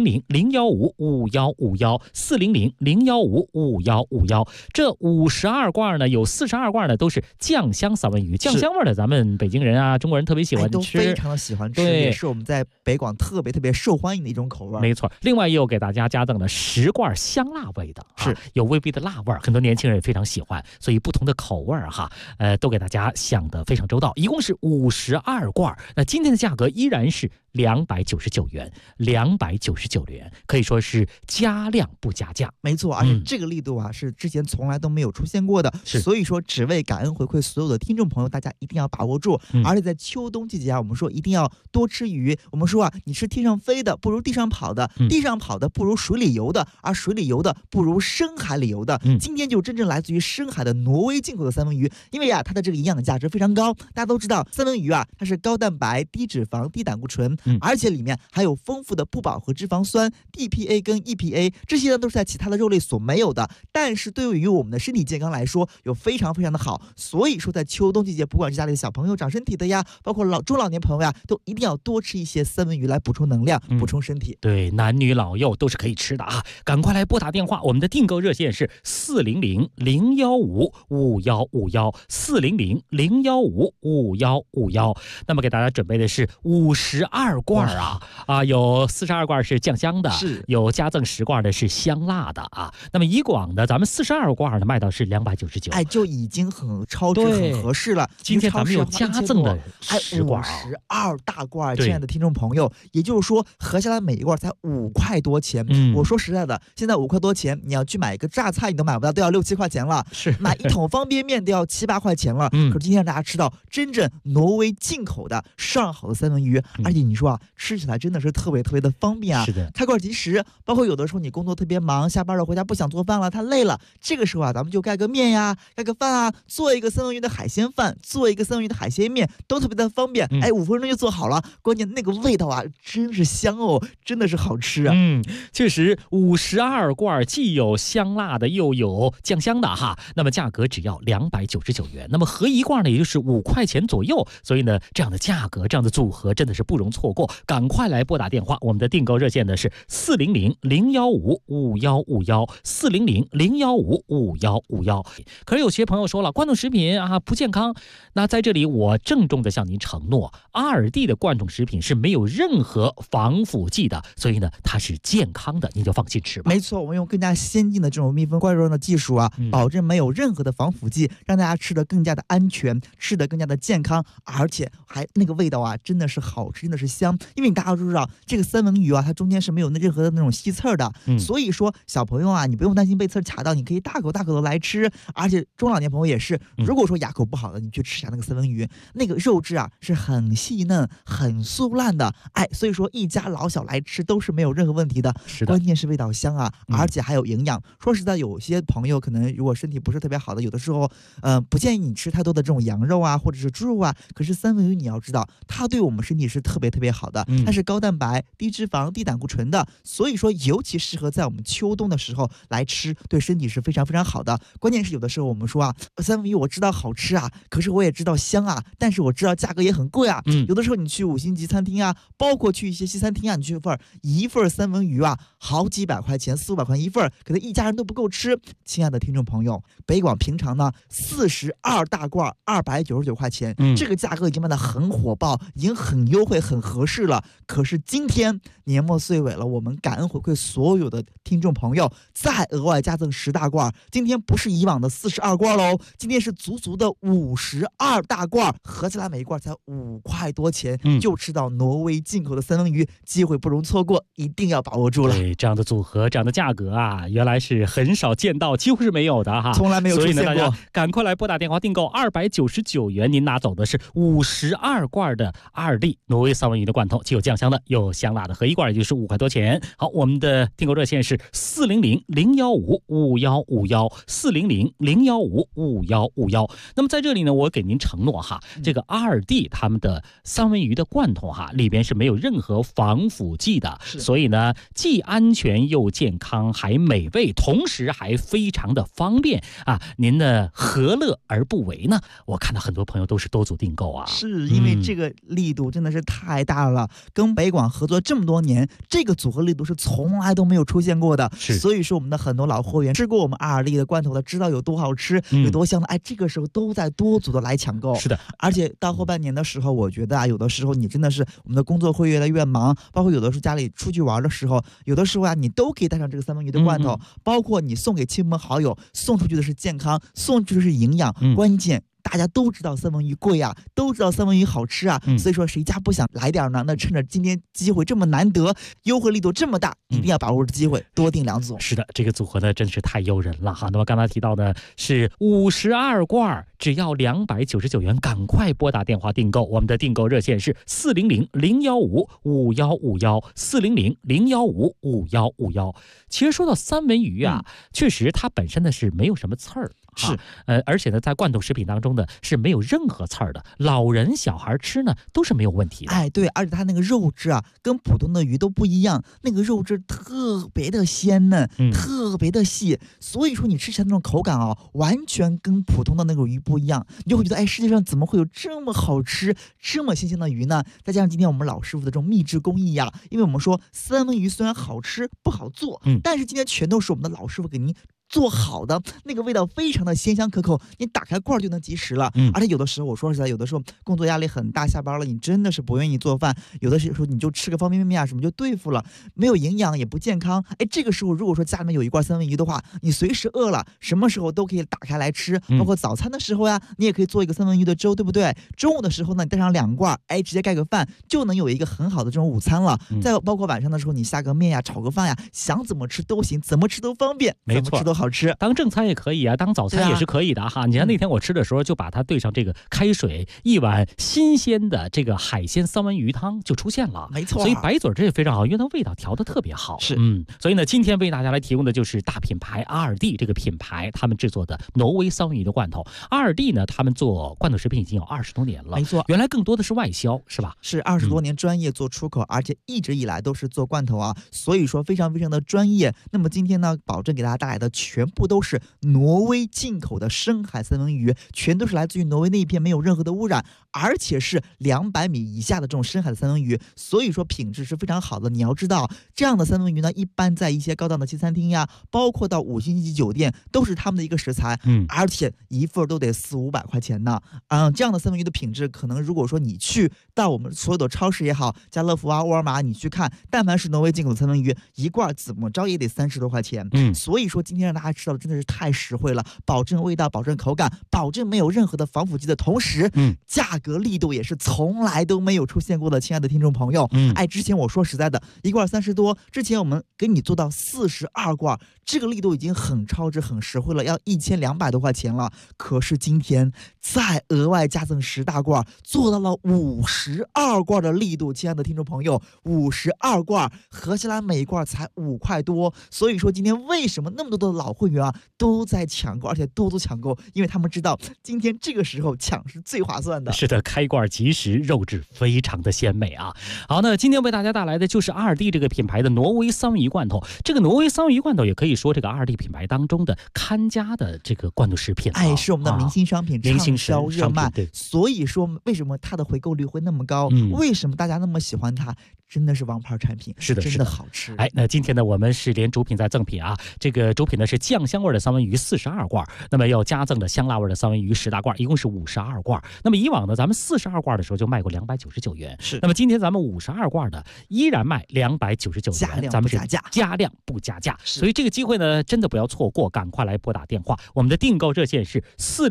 400-015-5151，400-015-5151。这52罐呢，有42罐呢都是酱香三文鱼，酱香味的咱们北京人啊、中国人特别喜欢吃， 都非常的喜欢吃，也是我们在北广特别受欢迎的一种口味。 没错，另外也有给大家加赠了10罐香辣味的， 是有微微的辣味，很多年轻人也非常喜欢，所以不同的口味哈，都给大家想得非常周到，一共是52罐。那今天的价格依然是299元，299元，可以说是加量不加价。 没错，而且这个力度啊，是之前从来都没有出现过的，所以说只为感恩回馈所有的听众朋友，大家一定要把握住。而且在秋冬季节啊，我们说一定要多吃鱼。我们说啊，你吃天上飞的不如地上跑的，地上跑的不如水里游的，而水里游的不如深海里游的。今天就真正来自于深海的挪威进口的三文鱼，因为啊，它的这个营养价值非常高。大家都知道，三文鱼啊，它是高蛋白、低脂肪、低胆固醇， 而且里面还有丰富的不饱和脂肪酸 DPA 跟 EPA， 这些呢都是在其他的肉类所没有的，但是对于我们的身体健康来说有非常非常的好。所以说在秋冬季节，不管是家里的小朋友长身体的呀，包括中老年朋友呀，都一定要多吃一些三文鱼来补充能量，补充身体。 对，男女老幼都是可以吃的啊！赶快来拨打电话，我们的订购热线是400-015-5151，400-015-5151。那么给大家准备的是52罐有42罐是酱香的， 是有加赠10罐的是香辣的啊。那么以广的咱们42罐的卖到是299， 哎，就已经很超值很合适了。 今天咱们有加赠的10罐 ，52大罐，亲爱的听众朋友，也就是说合下来每一罐才5块多钱。我说实在的，现在5块多钱，你要去买一个榨菜你都买不到，都要6-7块钱了。 是买一桶方便面都要7-8块钱了。可是今天让大家吃到真正挪威进口的上好的三文鱼，而且你说吃起来真的是特别特别的方便啊！ 是的， 开罐即食。包括有的时候你工作特别忙，下班了回家不想做饭了，太累了，这个时候咱们就盖个面呀，盖个饭啊，做一个三文鱼的海鲜饭，做一个三文鱼的海鲜面，都特别的方便。5分钟就做好了，关键那个味道真是香哦，真的是好吃啊！ 确实52罐既有香辣的又有酱香的哈，那么价格只要299元，那么合一罐呢也就是5块钱左右，所以呢这样的价格这样的组合真的是不容错过，赶快来拨打电话，我们的订购热线呢是400-015-5151，400-015-5151。可是有些朋友说了，罐头食品不健康，那在这里我郑重的向您承诺，阿尔蒂的罐头食品是没有任何防腐剂的，所以呢它是健康的，您就放心吃吧。 没错，我们用更加先进的这种密封罐装的技术保证没有任何的防腐剂，让大家吃得更加的安全，吃得更加的健康，而且还那个味道真的是好吃，真的是香。因为大家都知道这个三文鱼它中间是没有任何的那种吸刺的，所以说小朋友你不用担心被刺卡到，你可以大口大口的来吃。而且中老年朋友也是，如果说牙口不好的，你去吃一下那个三文鱼，那个肉质是很细嫩很酥烂的，所以说一家老小来吃都是没有任何问题的。 是的， 关键是味道香而且还有营养。说实在，有些朋友可能如果身体不是特别好的，有的时候不建议你吃太多的这种羊肉或者是猪肉可是三文鱼你要知道，它对我们身体是特别特别好的，它是高蛋白低脂肪低胆固醇的，所以说尤其适合在我们秋冬的时候来吃，对身体是非常非常好的。关键是有的时候我们说三文鱼我知道好吃可是我也知道香但是我知道价格也很贵有的时候你去5星级餐厅包括去一些西餐厅你去一份三文鱼好几百块钱，400-500块钱一份，可能一家人都不够吃。亲爱的听众朋友，北广平常呢42大罐299块钱，这个价格已经卖得很火爆，已经很优惠很合适了。可是今天年末岁尾了，我们感恩回馈所有的听众朋友，再额外加赠10大罐。今天不是以往的42罐喽，今天是足足的52大罐，合起来每一罐才5块多钱，就吃到挪威进口的三文鱼，机会不容错过，一定要把握住了。 对，这样的组合这样的价格原来是很少见到，几乎是没有的从来没有出现过。 所以呢，大家赶快来拨打电话订购299元，您拿走的是52罐的阿尔蒂挪威三文鱼的罐头，既有酱香的又有香辣的，合一罐也就是5块多钱。好，我们的订购热线是400-015-5151，400-015-5151。那么在这里呢，我给您承诺这个阿尔蒂他们的三文鱼的罐头里边是没有任何防腐剂的，所以呢既安全又健康还美味，同时还非常的方便您呢何乐而不为呢？我看到很多朋友都是多组订购是因为这个力度真的是太大了，跟北广合作这么多年，这个组合力度是从来都没有出现过的，所以说我们的很多老货源吃过我们阿尔蒂的罐头的，知道有多好吃有多香的，这个时候都在多组的来抢购。 是的， 而且到后半年的时候，我觉得有的时候你真的是我们的工作会越来越忙，包括有的时候家里出去玩的时候，有的时候你都可以带上这个三文鱼的罐头，包括你送给亲朋好友，送出去的是健康，送出去的是营养，关键大家都知道三文鱼贵都知道三文鱼好吃所以说谁家不想来点呢？那趁着今天机会这么难得，优惠力度这么大，一定要把握住机会，多订2组。 是的，这个组合呢真是太诱人了那么刚才提到的是52罐，只要299元，赶快拨打电话订购。我们的订购热线是400-015-5151，400-015-5151。其实说到三文鱼确实它本身呢是没有什么刺儿是， 而且呢，在罐头食品当中呢是没有任何刺儿的，老人小孩吃呢都是没有问题的。 哎，对，而且它那个肉质啊，跟普通的鱼都不一样，那个肉质特别的鲜嫩，特别的细，所以说你吃起来那种口感啊，完全跟普通的那种鱼不一样，你就会觉得，哎，世界上怎么会有这么好吃、这么新鲜的鱼呢？再加上今天我们老师傅的这种秘制工艺呀，因为我们说三文鱼虽然好吃不好做，但是今天全都是我们的老师傅给您做好的，那个味道非常的鲜香可口，你打开罐就能即食了。而且有的时候我说实在，有的时候工作压力很大，下班了你真的是不愿意做饭，有的时候你就吃个方便面啊什么就对付了，没有营养也不健康。哎，这个时候如果说家里面有一罐三文鱼的话，你随时饿了什么时候都可以打开来吃，包括早餐的时候呀，你也可以做一个三文鱼的粥，对不对？中午的时候呢，你带上2罐，哎，直接盖个饭就能有一个很好的这种午餐了。再包括晚上的时候，你下个面呀，炒个饭呀，想怎么吃都行，怎么吃都方便， 没错， 怎么吃都好吃。 当正餐也可以啊，当早餐也是可以的哈。你看那天我吃的时候，就把它兑上这个开水，一碗新鲜的这个海鲜三文鱼汤就出现了， 没错。 所以白嘴这也非常好，因为它味道调得特别好。 是， 所以呢，今天为大家来提供的就是大品牌阿尔蒂这个品牌他们制作的挪威三文鱼的罐头。阿尔蒂呢，他们做罐头食品已经有20多年了， 没错。 原来更多的是外销，是吧？ 是20多年专业做出口，而且一直以来都是做罐头啊，所以说非常非常的专业。那么今天呢，保证给大家带来的全部都是挪威进口的深海三文鱼，全都是来自于挪威那一片，没有任何的污染，而且是200米以下的这种深海的三文鱼，所以说品质是非常好的。你要知道，这样的三文鱼呢，一般在一些高档的西餐厅呀，包括到5星级酒店，都是他们的一个食材，而且一份都得400-500块钱呢。这样的三文鱼的品质，可能如果说你去到我们所有的超市也好，家乐福啊、沃尔玛，你去看，但凡是挪威进口的三文鱼，一罐怎么着也得30多块钱。所以说今天让大家吃到的真的是太实惠了，保证味道，保证口感，保证没有任何的防腐剂的同时，价格力度也是从来都没有出现过的。亲爱的听众朋友，哎，之前我说实在的，一罐30多，之前我们给你做到42罐，这个力度已经很超值、很实惠了，要1200多块钱了。可是今天再额外加赠10大罐，做到了52罐的力度。亲爱的听众朋友，52罐合起来每一罐才5块多。所以说今天为什么那么多的老会员啊都在抢购，而且多抢购，因为他们知道今天这个时候抢是最划算的。 是的，开罐即食，肉质非常的鲜美啊。好，那今天为大家带来的就是阿尔蒂这个品牌的挪威三文鱼罐头。这个挪威三文鱼罐头也可以说这个阿尔蒂品牌当中的看家的这个罐头食品， 哎，是我们的明星商品， 明星销热卖。 对， 所以说为什么它的回购率会那么高？为什么大家那么喜欢它？真的是王牌产品， 是的， 真的好吃。 哎，那今天呢，我们是连主品再赠品啊。这个主品呢是酱香味的三文鱼42罐，那么要加赠的香辣味的三文鱼10大罐，一共是52罐。那么以往呢，咱们42罐的时候就卖过299元， 是。 那么今天咱们52罐的依然卖299元，咱们是加量不加价，所以这个机会呢，真的不要错过，赶快来拨打电话。我们的订购热线是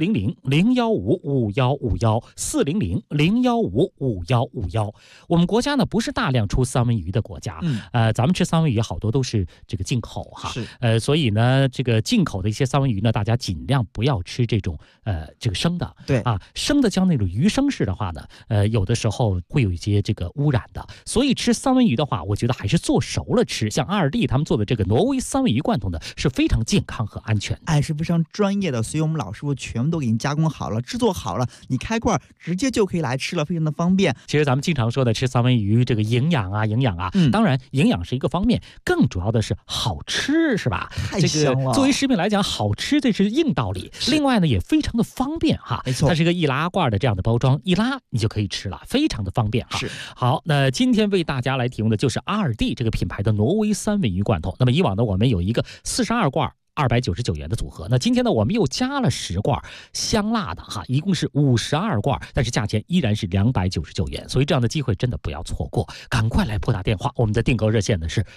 400-015-5151，400-015-5151。我们国家呢不是大量出三文鱼的国家，咱们吃三文鱼好多都是这个进口哈， 是， 所以呢，这个进口的一些三文鱼呢，大家尽量不要吃这种这个生的， 对啊，生的像那种鱼生式的话呢，有的时候会有一些这个污染的，所以吃三文鱼的话，我觉得还是做熟了吃。像阿尔蒂他们做的这个挪威三文鱼罐头呢，是非常健康和安全的， 哎，是非常专业的，所以我们老师傅全部都给你加工好了，制作好了，你开罐直接就可以来吃了，非常的方便。 其实咱们经常说的吃三文鱼，这个营养啊，当然营养是一个方面，更主要的是好吃，是吧？ 太香了。 这个作为食品来讲，好吃这是硬道理。另外呢，也非常的方便哈， 没错， 它是一个易拉罐的这样的包装，一拉你就可以吃了，非常的方便哈。 是。 好，那今天为大家来提供的就是阿尔蒂这个品牌的挪威三文鱼罐头。那么以往呢，我们有一个42罐。299元的组合，那今天呢，我们又加了10罐香辣的哈，一共是52罐，但是价钱依然是299元，所以这样的机会真的不要错过，赶快来拨打电话。我们的订购热线呢是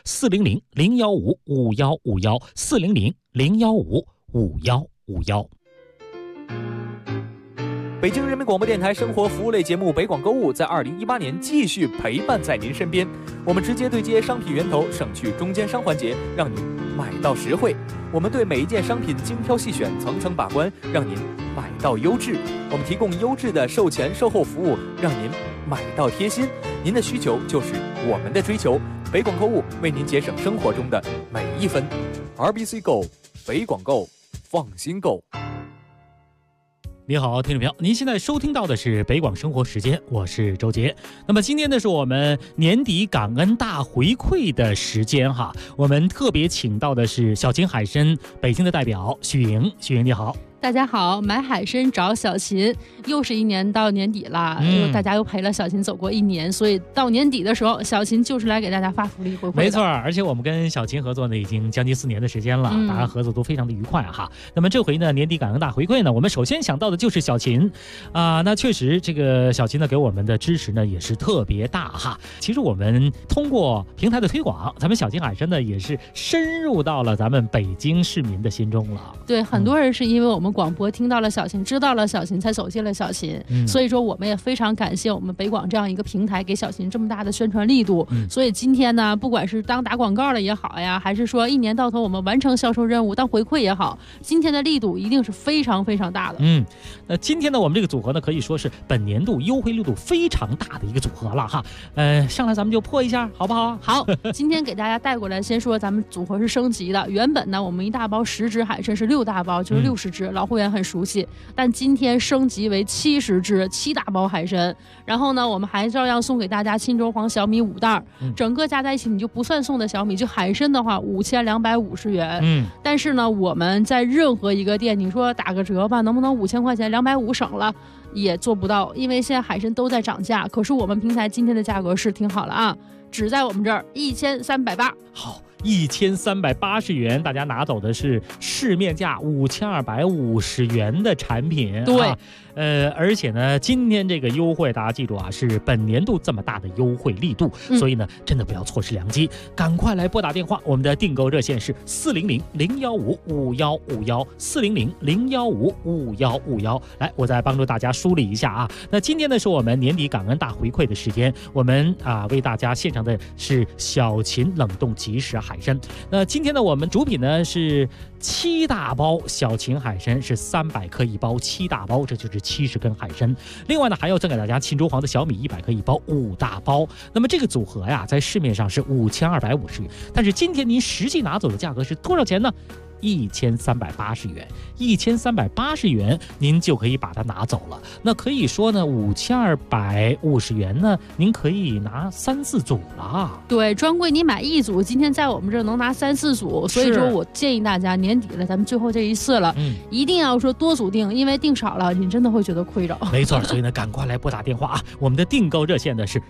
400-015-5151，400-015-5151。 北京人民广播电台生活服务类节目《北广购物》在2018年继续陪伴在您身边。我们直接对接商品源头，省去中间商环节，让您买到实惠。我们对每一件商品精挑细选，层层把关，让您买到优质。我们提供优质的售前售后服务，让您买到贴心。您的需求就是我们的追求。北广购物为您节省生活中的每一分。RBC Go， 北广购，放心购。 你好，听众朋友，您现在收听到的是北广生活时间，我是周杰。那么今天呢，是我们年底感恩大回馈的时间哈，我们特别请到的是小秦海参北京的代表许莹。许莹你好。 大家好，买海参找小秦，又是一年到年底了，大家又陪了小秦走过一年，所以到年底的时候，小秦就是来给大家发福利回馈的。 没错，而且我们跟小秦合作呢，已经将近4年的时间了，大家合作都非常的愉快哈。那么这回呢，年底感恩大回馈呢，我们首先想到的就是小秦那确实这个小秦呢给我们的支持呢也是特别大哈。其实我们通过平台的推广，咱们小秦海参呢也是深入到了咱们北京市民的心中了。 对，很多人是因为我们广播听到了小秦，知道了小秦，才走进了小秦，所以说我们也非常感谢我们北广这样一个平台给小秦这么大的宣传力度。所以今天呢，不管是当打广告了也好呀，还是说一年到头我们完成销售任务当回馈也好，今天的力度一定是非常非常大的。 今天呢，我们这个组合呢可以说是本年度优惠力度非常大的一个组合了哈。上来咱们就破一下好不好？ 好，今天给大家带过来，先说咱们组合是升级的。原本呢，我们一大包10只海参是6大包，就是60只，老会员很熟悉。但今天升级为70只7大包海参，然后呢，我们还照样送给大家沁州黄小米5袋，整个加在一起你就不算送的小米，就海参的话5250元。但是呢，我们在任何一个店，你说打个折吧，能不能5000块钱250省了？也做不到，因为现在海参都在涨价。可是我们平台今天的价格是挺好了啊，只在我们这儿1380。 好。1380元，大家拿走的是市面价5250元的产品。 对， 而且呢，今天这个优惠大家记住啊，是本年度这么大的优惠力度，所以呢，真的不要错失良机，赶快来拨打电话，我们的订购热线是400-015-5151，400-015-5151。来，我再帮助大家梳理一下啊。那今天呢，是我们年底感恩大回馈的时间，我们为大家献上的是小秦冷冻即食海参。那今天呢，我们主品呢是7大包小秦海参，是300克一包，7大包，这就是70根海参。另外呢，还要赠给大家沁州黄的小米100克一包，5大包。那么这个组合呀，在市面上是5250元，但是今天您实际拿走的价格是多少钱呢？1380元，1380元，您就可以把它拿走了。那可以说呢，5250元呢，您可以拿3、4组了。 对，专柜你买1组，今天在我们这儿能拿3、4组。所以说我建议大家年底了，咱们最后这一次了，一定要说多组订，因为订少了，你真的会觉得亏着。 没错，所以呢，赶快来拨打电话啊！我们的订购热线呢是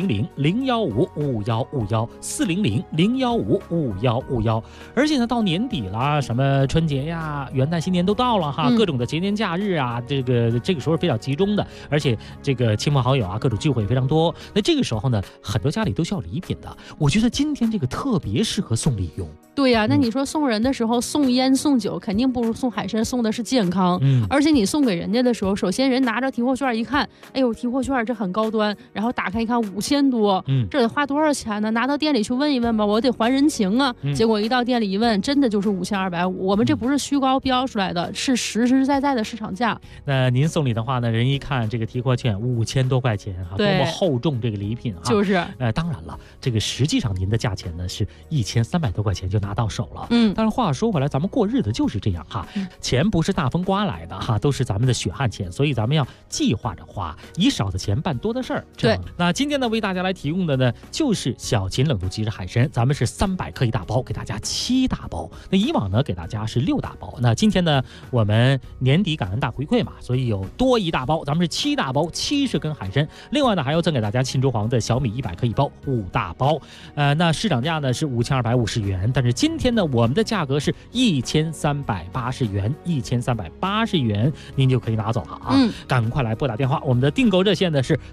400-015-5151，400-015-5151。而且呢，到年底了。什么春节呀、元旦、新年都到了哈，各种的节年假日啊，这个时候非常集中的，而且这个亲朋好友啊，各种聚会非常多。那这个时候呢，很多家里都需要礼品的。我觉得今天这个特别适合送礼用。 对呀，那你说送人的时候送烟送酒，肯定不如送海参送的是健康。而且你送给人家的时候，首先人拿着提货券一看，哎呦，提货券这很高端，然后打开一看5000多，这得花多少钱呢？拿到店里去问一问吧，我得还人情啊。结果一到店里一问，真的就是5250。我们这不是虚高标出来的，是实实在在的市场价。 那您送礼的话呢，人一看这个提货券5000多块钱哈，多么厚重这个礼品哈。 就是， 当然了，这个实际上您的价钱呢是1300多块钱就拿到手了。但是话说回来，咱们过日子就是这样哈，钱不是大风刮来的哈，都是咱们的血汗钱，所以咱们要计划着花，以少的钱办多的事儿。 对， 那今天呢，为大家来提供的呢，就是小秦冷冻即食海参，咱们是300克一大包，给大家7大包。那以往呢，给大家是6大包。那今天呢，我们年底感恩大回馈嘛，所以有多1大包，咱们是7大包70根海参。另外呢，还要赠给大家沁州黄的小米100克一包，5大包。那市场价呢是5250元，但是今天呢，我们的价格是1380元，1380元，您就可以拿走了啊！赶快来拨打电话，我们的订购热线呢是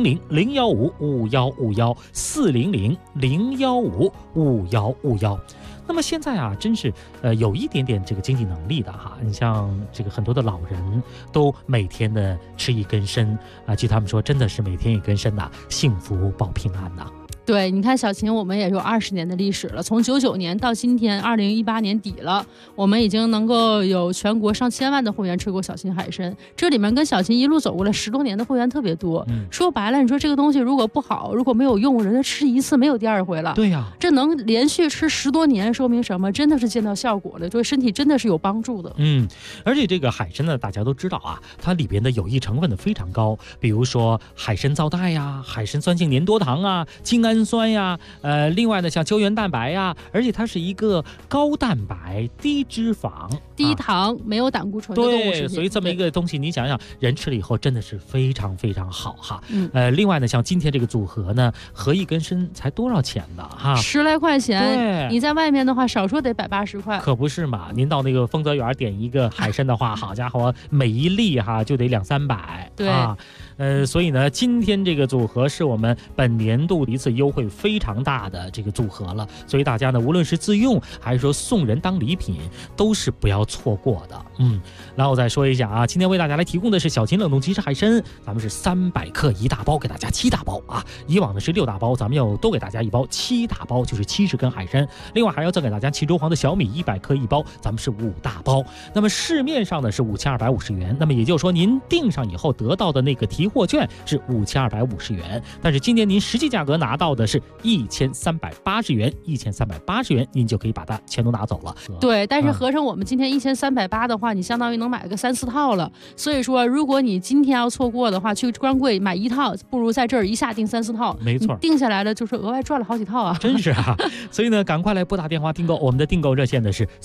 400-015-5151，400-015-5151。那么现在啊，真是有一点点这个经济能力的哈，你像这个很多的老人都每天的吃1根参啊，据他们说真的是每天1根参呐，幸福保平安呐。 对，你看小秦，我们也有20年的历史了，从99年到今天2018年底了，我们已经能够有全国上千万的会员吃过小秦海参。这里面跟小秦一路走过来10多年的会员特别多。说白了，你说这个东西如果不好，如果没有用，人家吃一次没有第二回了。 对呀， 这能连续吃10多年，说明什么？真的是见到效果了，对身体真的是有帮助的。 而且这个海参呢，大家都知道啊，它里边的有益成分呢非常高，比如说海参皂苷呀、海参酸性粘多糖啊、精氨酸呀，另外呢像胶原蛋白呀，而且它是一个高蛋白、低脂肪、 低糖、没有胆固醇的动物食品。 对，所以这么一个东西，你想想，人吃了以后真的是非常非常好哈。另外呢，像今天这个组合呢，合一根参才多少钱呢？哈 ，10来块钱。 对， 你在外面的话，少说得180块。 可不是嘛？您到那个丰泽园点一个海参的话，好家伙，每一粒哈就得200-300。 对啊。所以呢，今天这个组合是我们本年度一次优惠非常大的这个组合了，所以大家呢，无论是自用还是说送人当礼品，都是不要错过的。然后我再说一下啊，今天为大家来提供的是小秦冷冻即食海参，咱们是300克1大包，给大家7大包啊。以往的是6大包，咱们要多给大家1包，7大包就是70根海参。另外还要赠给大家冀州黄的小米100克1包，咱们是5大包。那么市面上呢是5250元，那么也就是说您订上以后得到的那个提货券是5250元，但是今年您实际价格拿到的是1380元，1380元您就可以把它全都拿走了。 对，但是合成我们今天1380的话，你相当于能买个3-4套了。所以说，如果你今天要错过的话，去专柜买1套，不如在这儿一下订3-4套。 没错， 定下来了就是额外赚了好几套啊！ 真是啊！所以呢，赶快来拨打电话订购，我们的订购热线呢是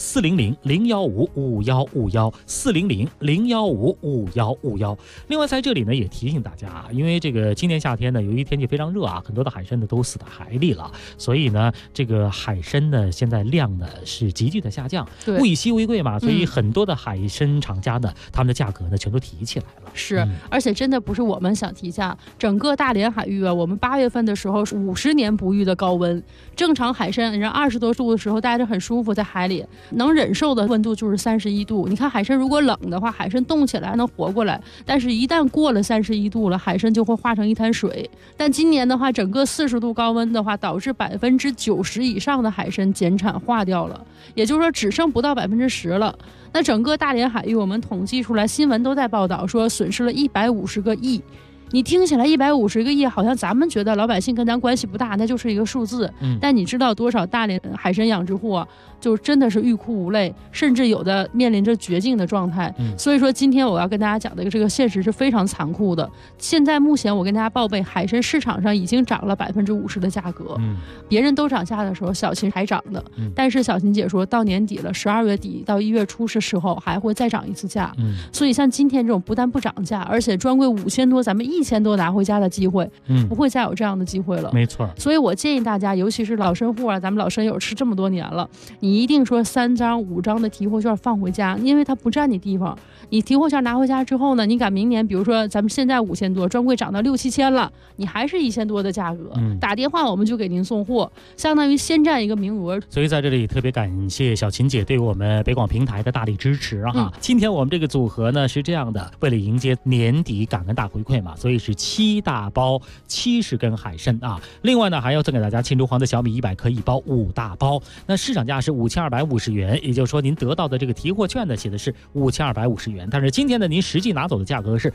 400-015-5151，400-015-5151。另外在这里呢也提醒大家啊，因为这个今年夏天呢，由于天气非常热啊，很多的海参呢都死在海里了，所以呢，这个海参呢现在量呢是急剧的下降，物以稀为贵嘛，所以很多的海参厂家呢，他们的价格呢全都提起来了。 是，而且真的不是我们想提价，整个大连海域啊，我们8月份的时候是50年不遇的高温，正常海参人20多度的时候待着很舒服，在海里能忍受的温度就是31度。你看海参如果冷的话，海参冻起来能活过来，但是一旦过了31度了，海参就会化成一滩水。但今年的话，整个40度高温的话，导致90%以上的海参减产化掉了，也就是说只剩不到10%了。那整个大连海域，我们统计出来，新闻都在报道说损失了150个亿。你听起来150个亿，好像咱们觉得老百姓跟咱关系不大，那就是一个数字。但你知道多少大连海参养殖户啊，就真的是欲哭无泪，甚至有的面临着绝境的状态。所以说今天我要跟大家讲的这个现实是非常残酷的。现在目前我跟大家报备，海参市场上已经涨了50%的价格。别人都涨价的时候，小秦还涨的。但是小秦姐说到年底了，12月底到1月初的时候还会再涨一次价。所以像今天这种不但不涨价，而且专柜5000多，咱们1000多拿回家的机会，不会再有这样的机会了。 没错， 所以我建议大家，尤其是老参户啊，咱们老参友吃这么多年了，你一定说3张5张的提货券放回家，因为它不占你地方。你提货券拿回家之后呢，你赶明年，比如说咱们现在5000多，专柜涨到6-7千了，你还是1000多的价格，打电话我们就给您送货，相当于先占一个名额。 所以在这里特别感谢小秦姐对我们北广平台的大力支持哈。今天我们这个组合呢是这样的，为了迎接年底感恩大回馈嘛，所以是7大包70根海参啊。另外呢还要赠给大家冀州黄的小米100克1包5大包，那市场价是5250元，也就是说您得到的这个提货券呢写的是5250元，但是今天呢您实际拿走的价格是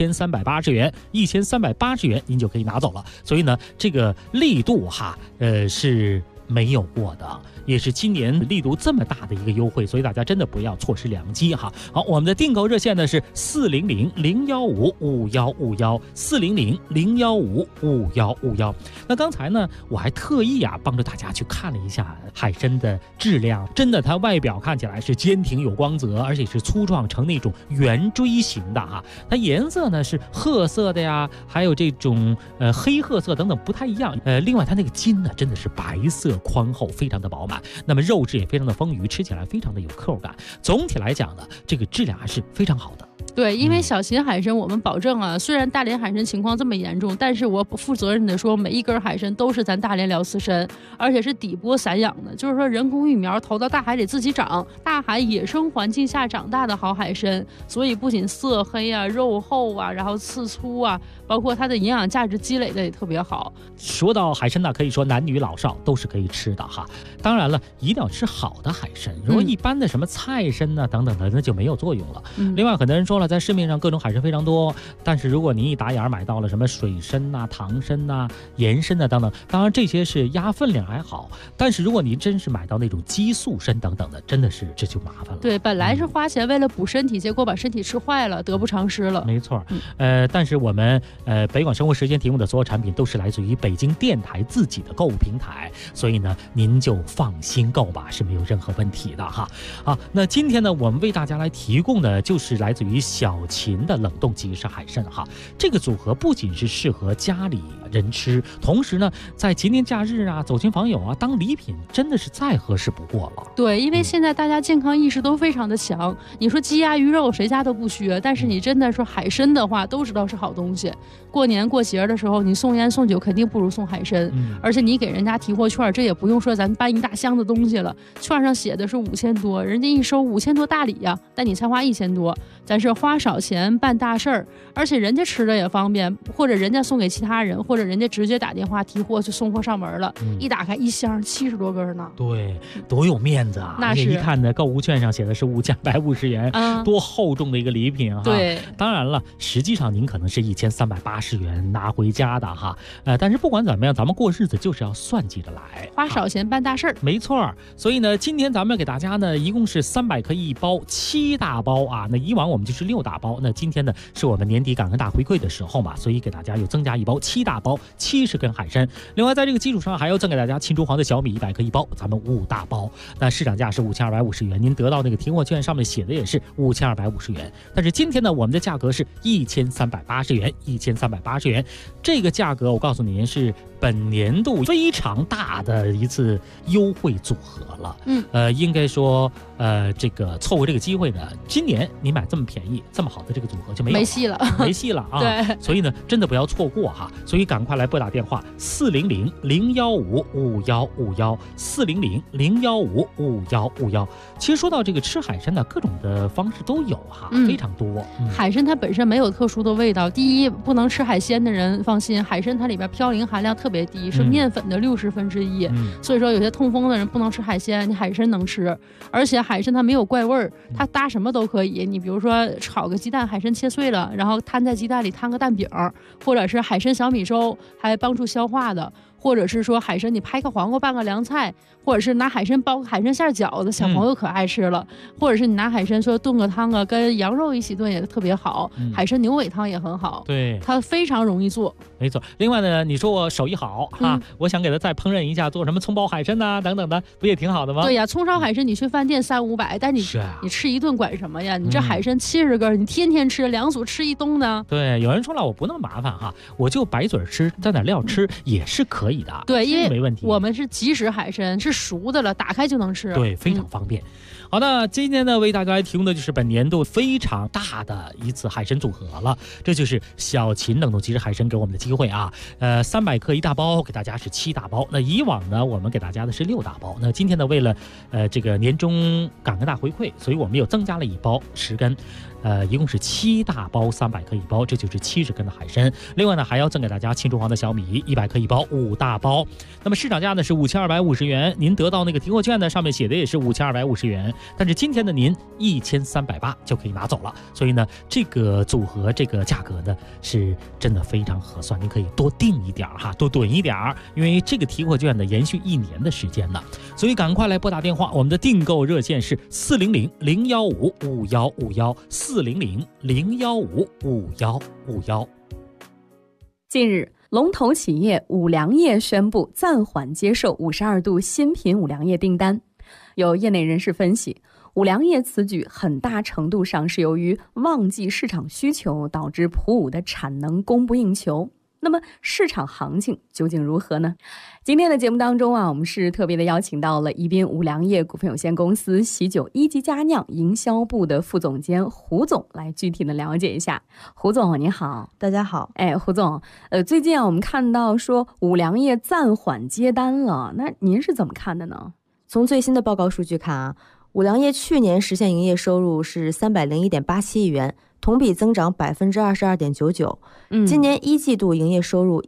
1380元，1380元您就可以拿走了。所以呢这个力度哈是没有过的，也是今年力度这么大的一个优惠，所以大家真的不要错失良机哈。好，我们的订购热线呢是400-015-5151，400-015-5151。那刚才呢我还特意帮着大家去看了一下海参的质量，真的它外表看起来是坚挺有光泽，而且是粗壮成那种圆锥形的哈。它颜色呢是褐色的呀，还有这种黑褐色等等不太一样。另外它那个筋呢真的是白色宽厚，非常的饱满，那么肉质也非常的丰腴，吃起来非常的有口感。总体来讲呢，这个质量还是非常好的。 对，因为小秦海参我们保证啊，虽然大连海参情况这么严重，但是我负责任的说，每一根海参都是咱大连辽刺参，而且是底部散养的，就是说人工育苗投到大海里自己长，大海野生环境下长大的好海参，所以不仅色黑啊、肉厚啊，然后刺粗啊，包括它的营养价值积累的也特别好。 说到海参呢，可以说男女老少都是可以吃的哈。当然了，一定要吃好的海参，如果一般的什么菜参呐等等的，那就没有作用了。另外，很多人说了，在市面上各种海参非常多，但是如果您一打眼买到了什么水参呐、糖参呐、盐参呐等等，当然这些是压分量还好，但是如果您真是买到那种激素参等等的，真的是这就麻烦了。 对，本来是花钱为了补身体，结果把身体吃坏了，得不偿失了。 没错，但是我们北广生活时间提供的所有产品都是来自于北京电台自己的购物平台，所以呢，您就放心购吧，是没有任何问题的哈。好，那今天呢，我们为大家来提供的就是来自于小秦的冷冻即食海参哈。这个组合不仅是适合家里人吃，同时呢，在节年假日啊、走亲访友啊当礼品，真的是再合适不过了。 对，因为现在大家健康意识都非常的强，你说鸡鸭鱼肉谁家都不缺，但是你真的说海参的话，都知道是好东西。过年过节的时候，你送烟送酒肯定不如送海参，而且你给人家提货券，这也不用说咱搬一大箱子东西了，券上写的是5000多，人家一收5000多大礼呀，但你才花1000多，咱是花少钱办大事儿，而且人家吃的也方便，或者人家送给其他人，或者人家直接打电话提货就送货上门了，一打开一箱70多根呢。 对，多有面子啊！ 那是一看呢，购物券上写的是5250元，多厚重的一个礼品哈。 对， 当然了，实际上您可能是1380元拿回家的哈。但是不管怎么样，咱们过日子就是要算计着来， 花少钱办大事儿。 没错，所以呢，今天咱们给大家呢，一共是300克一包，7大包啊。那以往我们就是6大包，那今天呢，是我们年底感恩大回馈的时候嘛，所以给大家又增加一包7大包，70根海参。另外，在这个基础上还要赠给大家青竹黄的小米100克一包，咱们5大包。那市场价是5250元，您得到那个提货券上面写的也是5250元，但是今天呢，我们的价格是1380元，1380元。这个价格我告诉您是本年度非常大的一次优惠组合了。应该说这个错过这个机会呢，今年你买这么便宜这么好的这个组合就没戏了啊。 对， 所以呢，真的不要错过哈。所以赶快来拨打电话400-015-5151，400-015-5151。其实说到这个吃海参呢，各种的方式都有哈，非常多。 海参它本身没有特殊的味道，第一，不能吃海鲜的人放心，海参它里边嘌呤含量特别低，是面粉的1/60。所以说有些痛风的人不能吃海鲜，你海参能吃，而且海参它没有怪味儿，它搭什么都可以。你比如说炒个鸡蛋，海参切碎了，然后摊在鸡蛋里摊个蛋饼，或者是海参小米粥，还帮助消化的。或者是说海参你拍个黄瓜拌个凉菜，或者是拿海参包个海参馅饺子，小朋友可爱吃了。或者是你拿海参说炖个汤啊，跟羊肉一起炖也特别好。海参牛尾汤也很好， 对， 它非常容易做。 没错。另外呢，你说我手艺好哈，我想给他再烹饪一下，做什么葱爆海参呐等等的，不也挺好的吗？ 对呀，葱烧海参你去饭店300-500，但你吃一顿管什么呀？你这海参70根，你天天吃2组吃一冬呢？ 对，有人说了我不那么麻烦哈，我就白嘴吃，蘸点料吃也是可以的。 对，因为没问题， 我们是即食海参，是熟的了，打开就能吃。 对，非常方便。好的，今天呢为大家来提供的就是本年度非常大的一次海参组合了，这就是小秦冷冻即食海参给我们的机会啊。300克1大包，给大家是7大包。那以往呢我们给大家的是6大包，那今天呢为了这个年终感恩大回馈，所以我们又增加了1包10根。一共是7大包300克一包，这就是70根的海参。另外呢，还要赠给大家青竹黄的小米100克一包，5大包。那么市场价呢是5250元，您得到那个提货券呢，上面写的也是5250元，但是今天的您1380就可以拿走了。所以呢，这个组合这个价格呢是真的非常合算，您可以多订一点哈，多囤一点，因为这个提货券呢延续1年的时间呢，所以赶快来拨打电话，我们的订购热线是400-015-5151，400-015-5151。 近日，龙头企业五粮液宣布暂缓接受52度新品五粮液订单。有业内人士分析，五粮液此举很大程度上是由于旺季市场需求导致普五的产能供不应求。 那么市场行情究竟如何呢？今天的节目当中啊，我们是特别的邀请到了宜宾五粮液股份有限公司喜酒一级佳酿营销部的副总监胡总来具体的了解一下。胡总你好。 大家好。 胡总，最近啊我们看到说五粮液暂缓接单了，那您是怎么看的呢？ 从最新的报告数据看啊，五粮液去年实现营业收入是301.87亿元，同比增长22.99%。今年一季度营业收入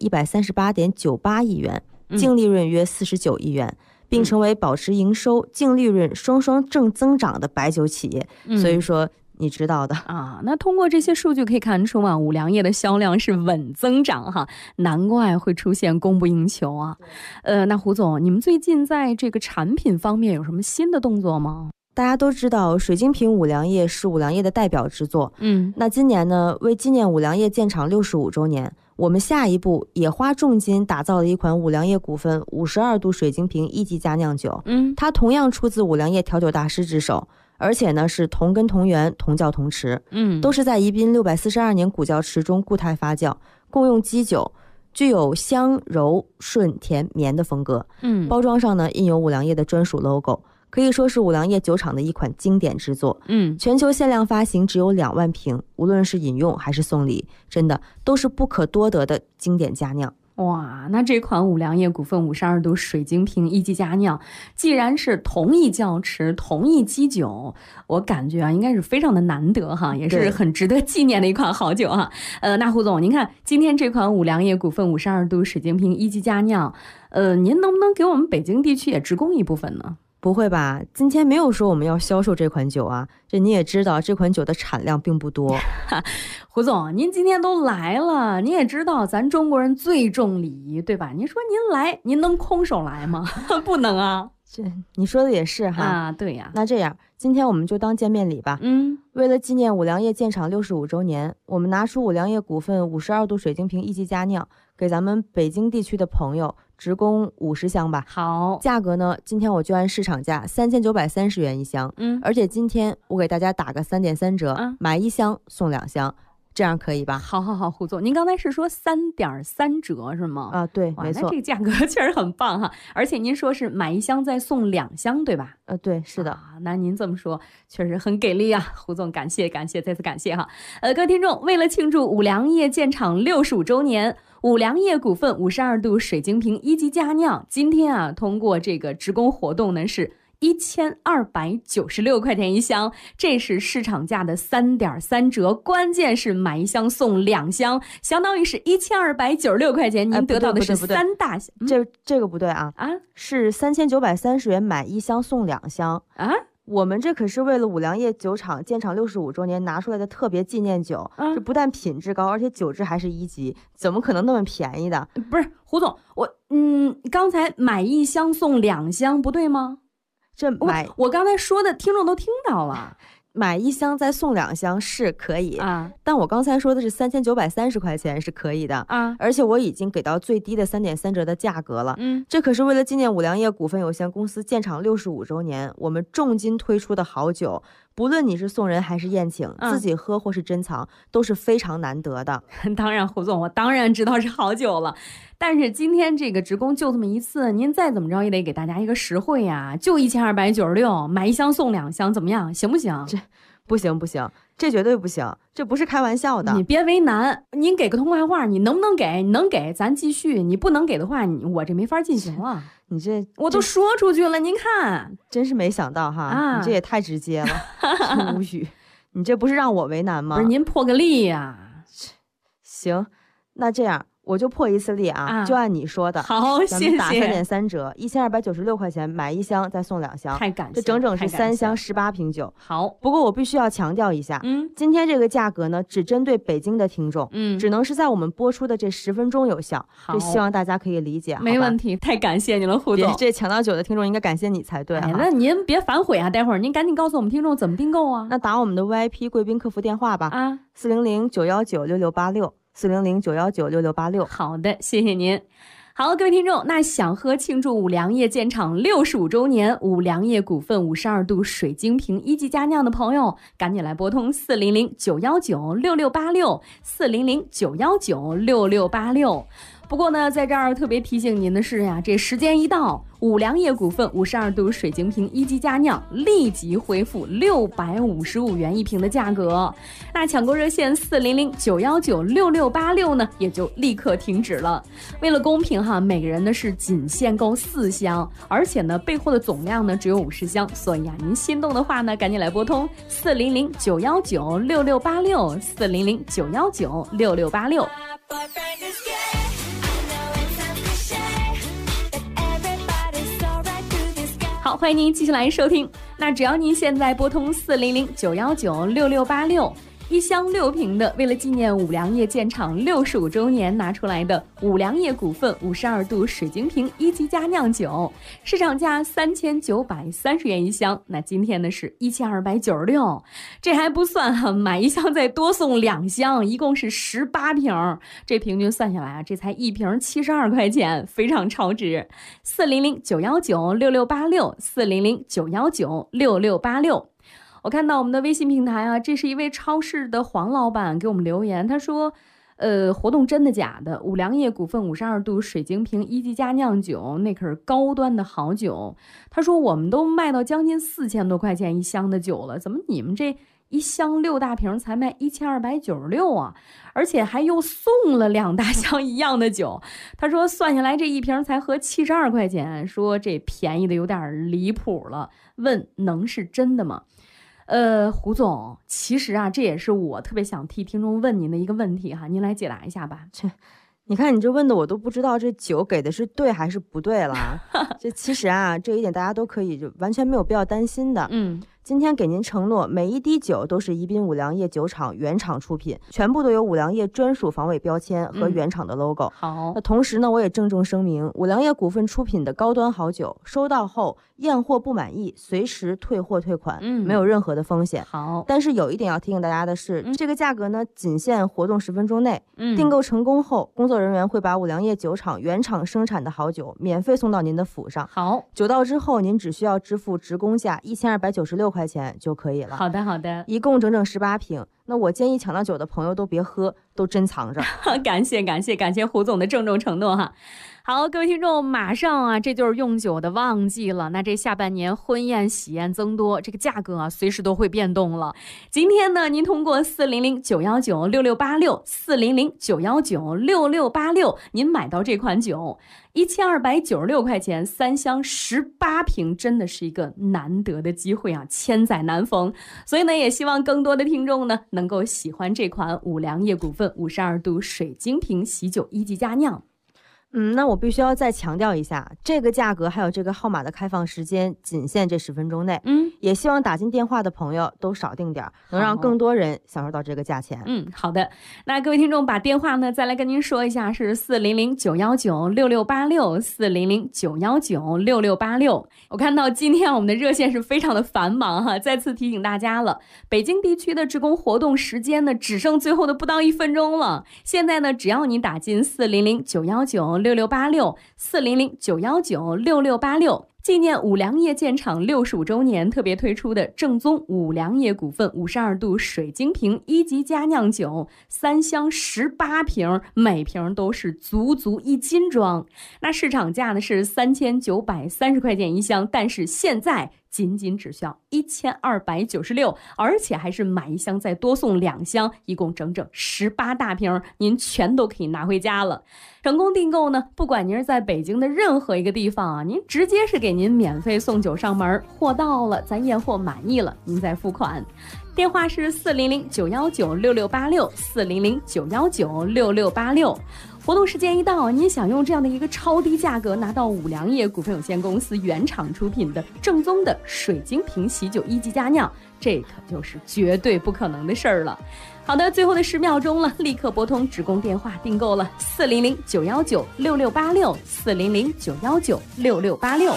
138.98亿元，净利润约49亿元，并成为保持营收、净利润双双正增长的白酒企业。所以说你知道的啊。那通过这些数据可以看出啊，五粮液的销量是稳增长哈，难怪会出现供不应求啊。那胡总，你们最近在这个产品方面有什么新的动作吗？ 大家都知道水晶瓶五粮液是五粮液的代表之作。那今年呢，为纪念五粮液建厂65周年，我们下一步也花重金打造了一款五粮液股份52度水晶瓶一级佳酿酒。它同样出自五粮液调酒大师之手，而且呢是同根同源同窖同池，都是在宜宾642年古窖池中固态发酵，共用基酒，具有香柔顺甜绵的风格。包装上呢印有五粮液的专属 logo， 可以说是五粮液酒厂的一款经典之作。全球限量发行只有2万瓶，无论是饮用还是送礼，真的都是不可多得的经典佳酿。 哇，那这款五粮液股份52度水晶瓶一级佳酿，既然是同一窖池、同一基酒，我感觉啊，应该是非常的难得哈，也是很值得纪念的一款好酒哈。那胡总，您看今天这款五粮液股份52度水晶瓶一级佳酿，您能不能给我们北京地区也直供一部分呢？ 不会吧，今天没有说我们要销售这款酒啊，这你也知道这款酒的产量并不多。 胡总，您今天都来了，您也知道咱中国人最重礼仪，对吧？您说您来，您能空手来吗？不能啊。 这你说的也是哈。 啊，对呀。 那这样，今天我们就当见面礼吧。为了纪念五粮液建厂65周年，我们拿出五粮液股份52度水晶瓶一级佳酿，给咱们北京地区的朋友直供50箱吧。 好， 价格呢，今天我就按市场价3930元一箱。而且今天我给大家打个3.3折，买1箱送2箱。这样可以吧？ 好，胡总，您刚才是说3.3折是吗？ 啊，对，没错。 那这个价格确实很棒哈，而且您说是买1箱再送2箱，对吧？ 对，是的。 那您这么说确实很给力啊，胡总，感谢，再次感谢哈。各位听众，为了庆祝五粮液建厂65周年，五粮液股份52度水晶瓶一级佳酿，今天啊，通过这个直供活动呢是1296块钱一箱，这是市场价的3.3折，关键是买1箱送2箱，相当于是1296块钱，您得到的是3大箱。 这个不对啊，是3930元买1箱送2箱啊。我们这可是为了五粮液酒厂建厂65周年拿出来的特别纪念酒，这不但品质高，而且酒质还是1级，怎么可能那么便宜的？ 不是胡总，刚才买1箱送2箱不对吗？我刚才说的听众都听到了， 买1箱再送2箱是可以啊，但我刚才说的是3930块钱是可以的啊，而且我已经给到最低的3.3折的价格了。这可是为了纪念五粮液股份有限公司建厂65周年，我们重金推出的好酒，不论你是送人还是宴请，自己喝或是珍藏，都是非常难得的。 当然，胡总，我当然知道是好酒了。但是今天这个直供就这么一次，您再怎么着也得给大家一个实惠呀，就1296，买1箱送2箱，怎么样？行不行？ 这不行，这绝对不行，这不是开玩笑的。 你别为难，您给个痛快话，你能不能给？你能给咱继续，你不能给的话，我这没法进行了。 你这我都说出去了，您看， 真是没想到哈，你这也太直接了，真无语。你这不是让我为难吗？ 不是，您破个例呀。 行，那这样。我就破一次例啊，就按你说的。 好，谢谢。 打3.3折，1296块钱买1箱再送2箱， 太感谢， 这整整是3箱18瓶酒。 好， 不过我必须要强调一下，今天这个价格呢，只针对北京的听众，只能是在我们播出的这10分钟有效。这希望大家可以理解。 没问题，太感谢你了，胡总。 这抢到酒的听众应该感谢你才对。 那您别反悔啊，待会儿您赶紧告诉我们听众怎么订购啊。 那打我们的 VIP 贵宾客服电话吧，400-919-6686。400-919-6686。 好的，谢谢您。 好，各位听众，那想喝庆祝五粮液建厂65周年五粮液股份52度水晶瓶1级佳酿的朋友，赶紧来拨通400-919-6686，400-919-6686。不过呢，在这儿特别提醒您的是呀，这时间一到，五粮液股份52度水晶瓶1级佳酿立即恢复655元一瓶的价格。那抢购热线400-919-6686呢，也就立刻停止了。为了公平哈，每个人呢是仅限购4箱，而且呢备货的总量呢只有50箱，所以啊，您心动的话呢，赶紧来拨通400-919-6686，400-919-6686。好，欢迎您继续来收听。那只要您现在拨通400-919-6686，一箱6瓶的，为了纪念五粮液建厂65周年拿出来的五粮液股份52度水晶瓶1级佳酿酒，市场价3930元一箱，那今天呢是1296，这还不算哈，买一箱再多送2箱，一共是18瓶，这平均算下来啊，这才一瓶72块钱，非常超值。400-919-6686，400-919-6686。我看到我们的微信平台啊，这是一位超市的黄老板给我们留言，他说活动真的假的？五粮液股份52度水晶瓶1级佳酿酒，那可是高端的好酒。他说我们都卖到将近4000多块钱一箱的酒了，怎么你们这一箱6大瓶才卖1296啊？而且还又送了2大箱一样的酒。他说算下来这一瓶才合72块钱，说这便宜的有点离谱了，问能是真的吗？胡总，其实啊，这也是我特别想替听众问您的一个问题哈，您来解答一下吧。 你看你这问的我都不知道这酒给的是对还是不对了。这其实啊，这一点大家都可以就完全没有必要担心的。今天给您承诺，每一滴酒都是宜宾五粮液酒厂原厂出品，全部都有五粮液专属防伪标签和原厂的 logo。 好， 那同时呢，我也郑重声明，五粮液股份出品的高端好酒，收到后验货不满意，随时退货退款，没有任何的风险。 好， 但是有一点要提醒大家的是，这个价格呢，仅限活动10分钟内。订购成功后，工作人员会把五粮液酒厂原厂生产的好酒免费送到您的府上。 好， 酒到之后，您只需要支付职工价1296块钱就可以了。 好的，好的， 一共整整18瓶。那我建议抢到酒的朋友都别喝，都珍藏着。 感谢胡总的郑重承诺哈。好，各位听众，马上啊，这就是用酒的旺季了。那这下半年婚宴喜宴增多，这个价格啊，随时都会变动了。今天呢，您通过400-919-6686，400-919-6686，您买到这款酒，1296块钱，3箱18瓶，真的是一个难得的机会啊，千载难逢。所以呢，也希望更多的听众呢，能够喜欢这款五粮液股份52度水晶瓶喜酒1级佳酿。 那我必须要再强调一下，这个价格还有这个号码的开放时间仅限这10分钟内。也希望打进电话的朋友都少订点，能让更多人享受到这个价钱。 好的。那各位听众把电话呢再来跟您说一下，是400-919-6686，400-919-6686。我看到今天我们的热线是非常的繁忙哈，再次提醒大家了，北京地区的职工活动时间呢只剩最后的不到1分钟了。现在呢，只要你打进400-919-6686，400-919-6686，纪念五粮液建厂65周年特别推出的正宗五粮液股份52度水晶瓶1级佳酿酒，3箱18瓶，每瓶都是足1斤装。那市场价呢是3930块钱一箱，但是现在仅只需要1296，而且还是买一箱再多送2箱，一共整整18大瓶，您全都可以拿回家了。成功订购呢，不管您是在北京的任何一个地方啊，您直接是给您免费送酒上门，货到了咱验货满意了，您再付款。电话是400-919-6686，400-919-6686。活动时间一到，您想用这样的一个超低价格拿到五粮液股份有限公司原厂出品的正宗的水晶瓶喜酒1级佳酿，这可就是绝对不可能的事儿了。好的，最后的10秒钟了，立刻拨通职工电话订购了400-919-6686，400-919-6686。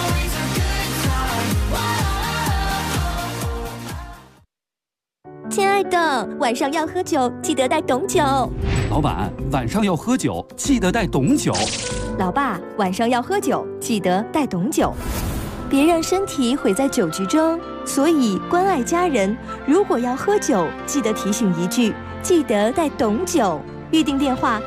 亲爱爱的，晚上要喝酒，记得带懂酒。 老板，晚上要喝酒，记得带懂酒。 老爸，晚上要喝酒，记得带懂酒。别让身体毁在酒局中，所以关爱家人，如果要喝酒，记得提醒一句，记得带懂酒。预订电话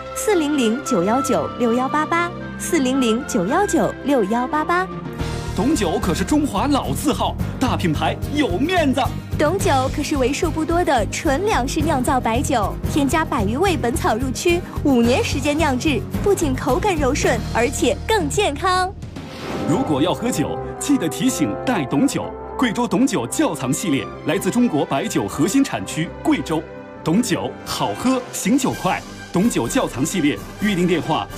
：400-919-6188，400-919-6188。 懂酒可是中华老字号，大品牌有面子。 懂酒可是为数不多的纯粮食酿造白酒，添加100余味本草入曲，5年时间酿制，不仅口感柔顺，而且更健康。 如果要喝酒，记得提醒带懂酒。贵州懂酒窖藏系列来自中国白酒核心产区贵州，懂酒好喝，醒酒快。懂酒窖藏系列预订电话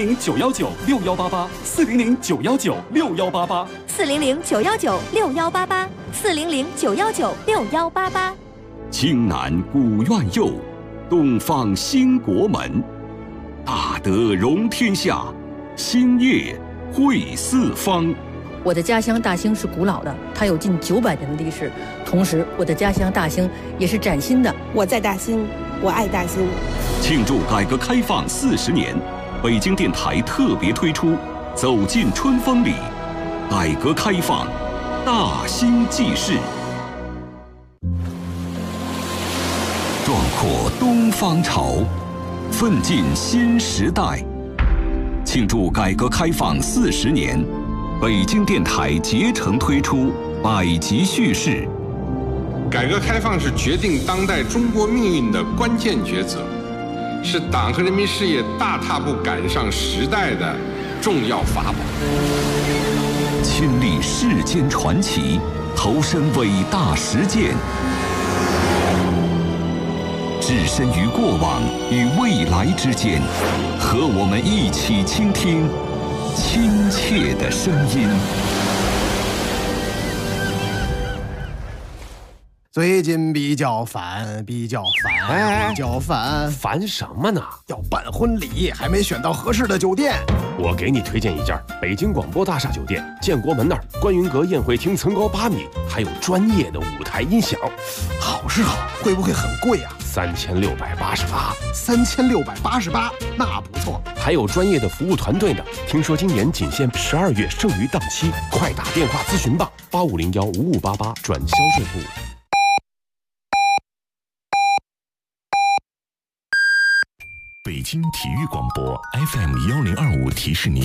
：400-919-6188，400-919-6188，400-919-6188。 京南古院右，东方兴国门。大德容天下，兴业汇四方。 我的家乡大兴是古老的，它有近900年的历史。同时，我的家乡大兴也是崭新的。 我在大兴，我爱大兴。 庆祝改革开放40年，北京电台特别推出《走进春风里》，改革开放大兴纪事，壮阔东方潮，奋进新时代。庆祝改革开放40年，北京电台竭诚推出100集叙事。 改革开放是决定当代中国命运的关键抉择，是党和人民事业大踏步赶上时代的重要法宝。 亲历世间传奇，投身伟大实践，置身于过往与未来之间，和我们一起倾听亲切的声音。 最近比较烦， 烦什么呢？ 要办婚礼，还没选到合适的酒店。 我给你推荐一家北京广播大厦酒店，建国门那儿观云阁宴会厅层高8米，还有专业的舞台音响。 好是好，会不会很贵啊 ？3688， 那不错。 还有专业的服务团队呢。听说今年仅限12月剩余档期，快打电话咨询吧，85015588转销售部。 北京体育广播 FM1025提示您，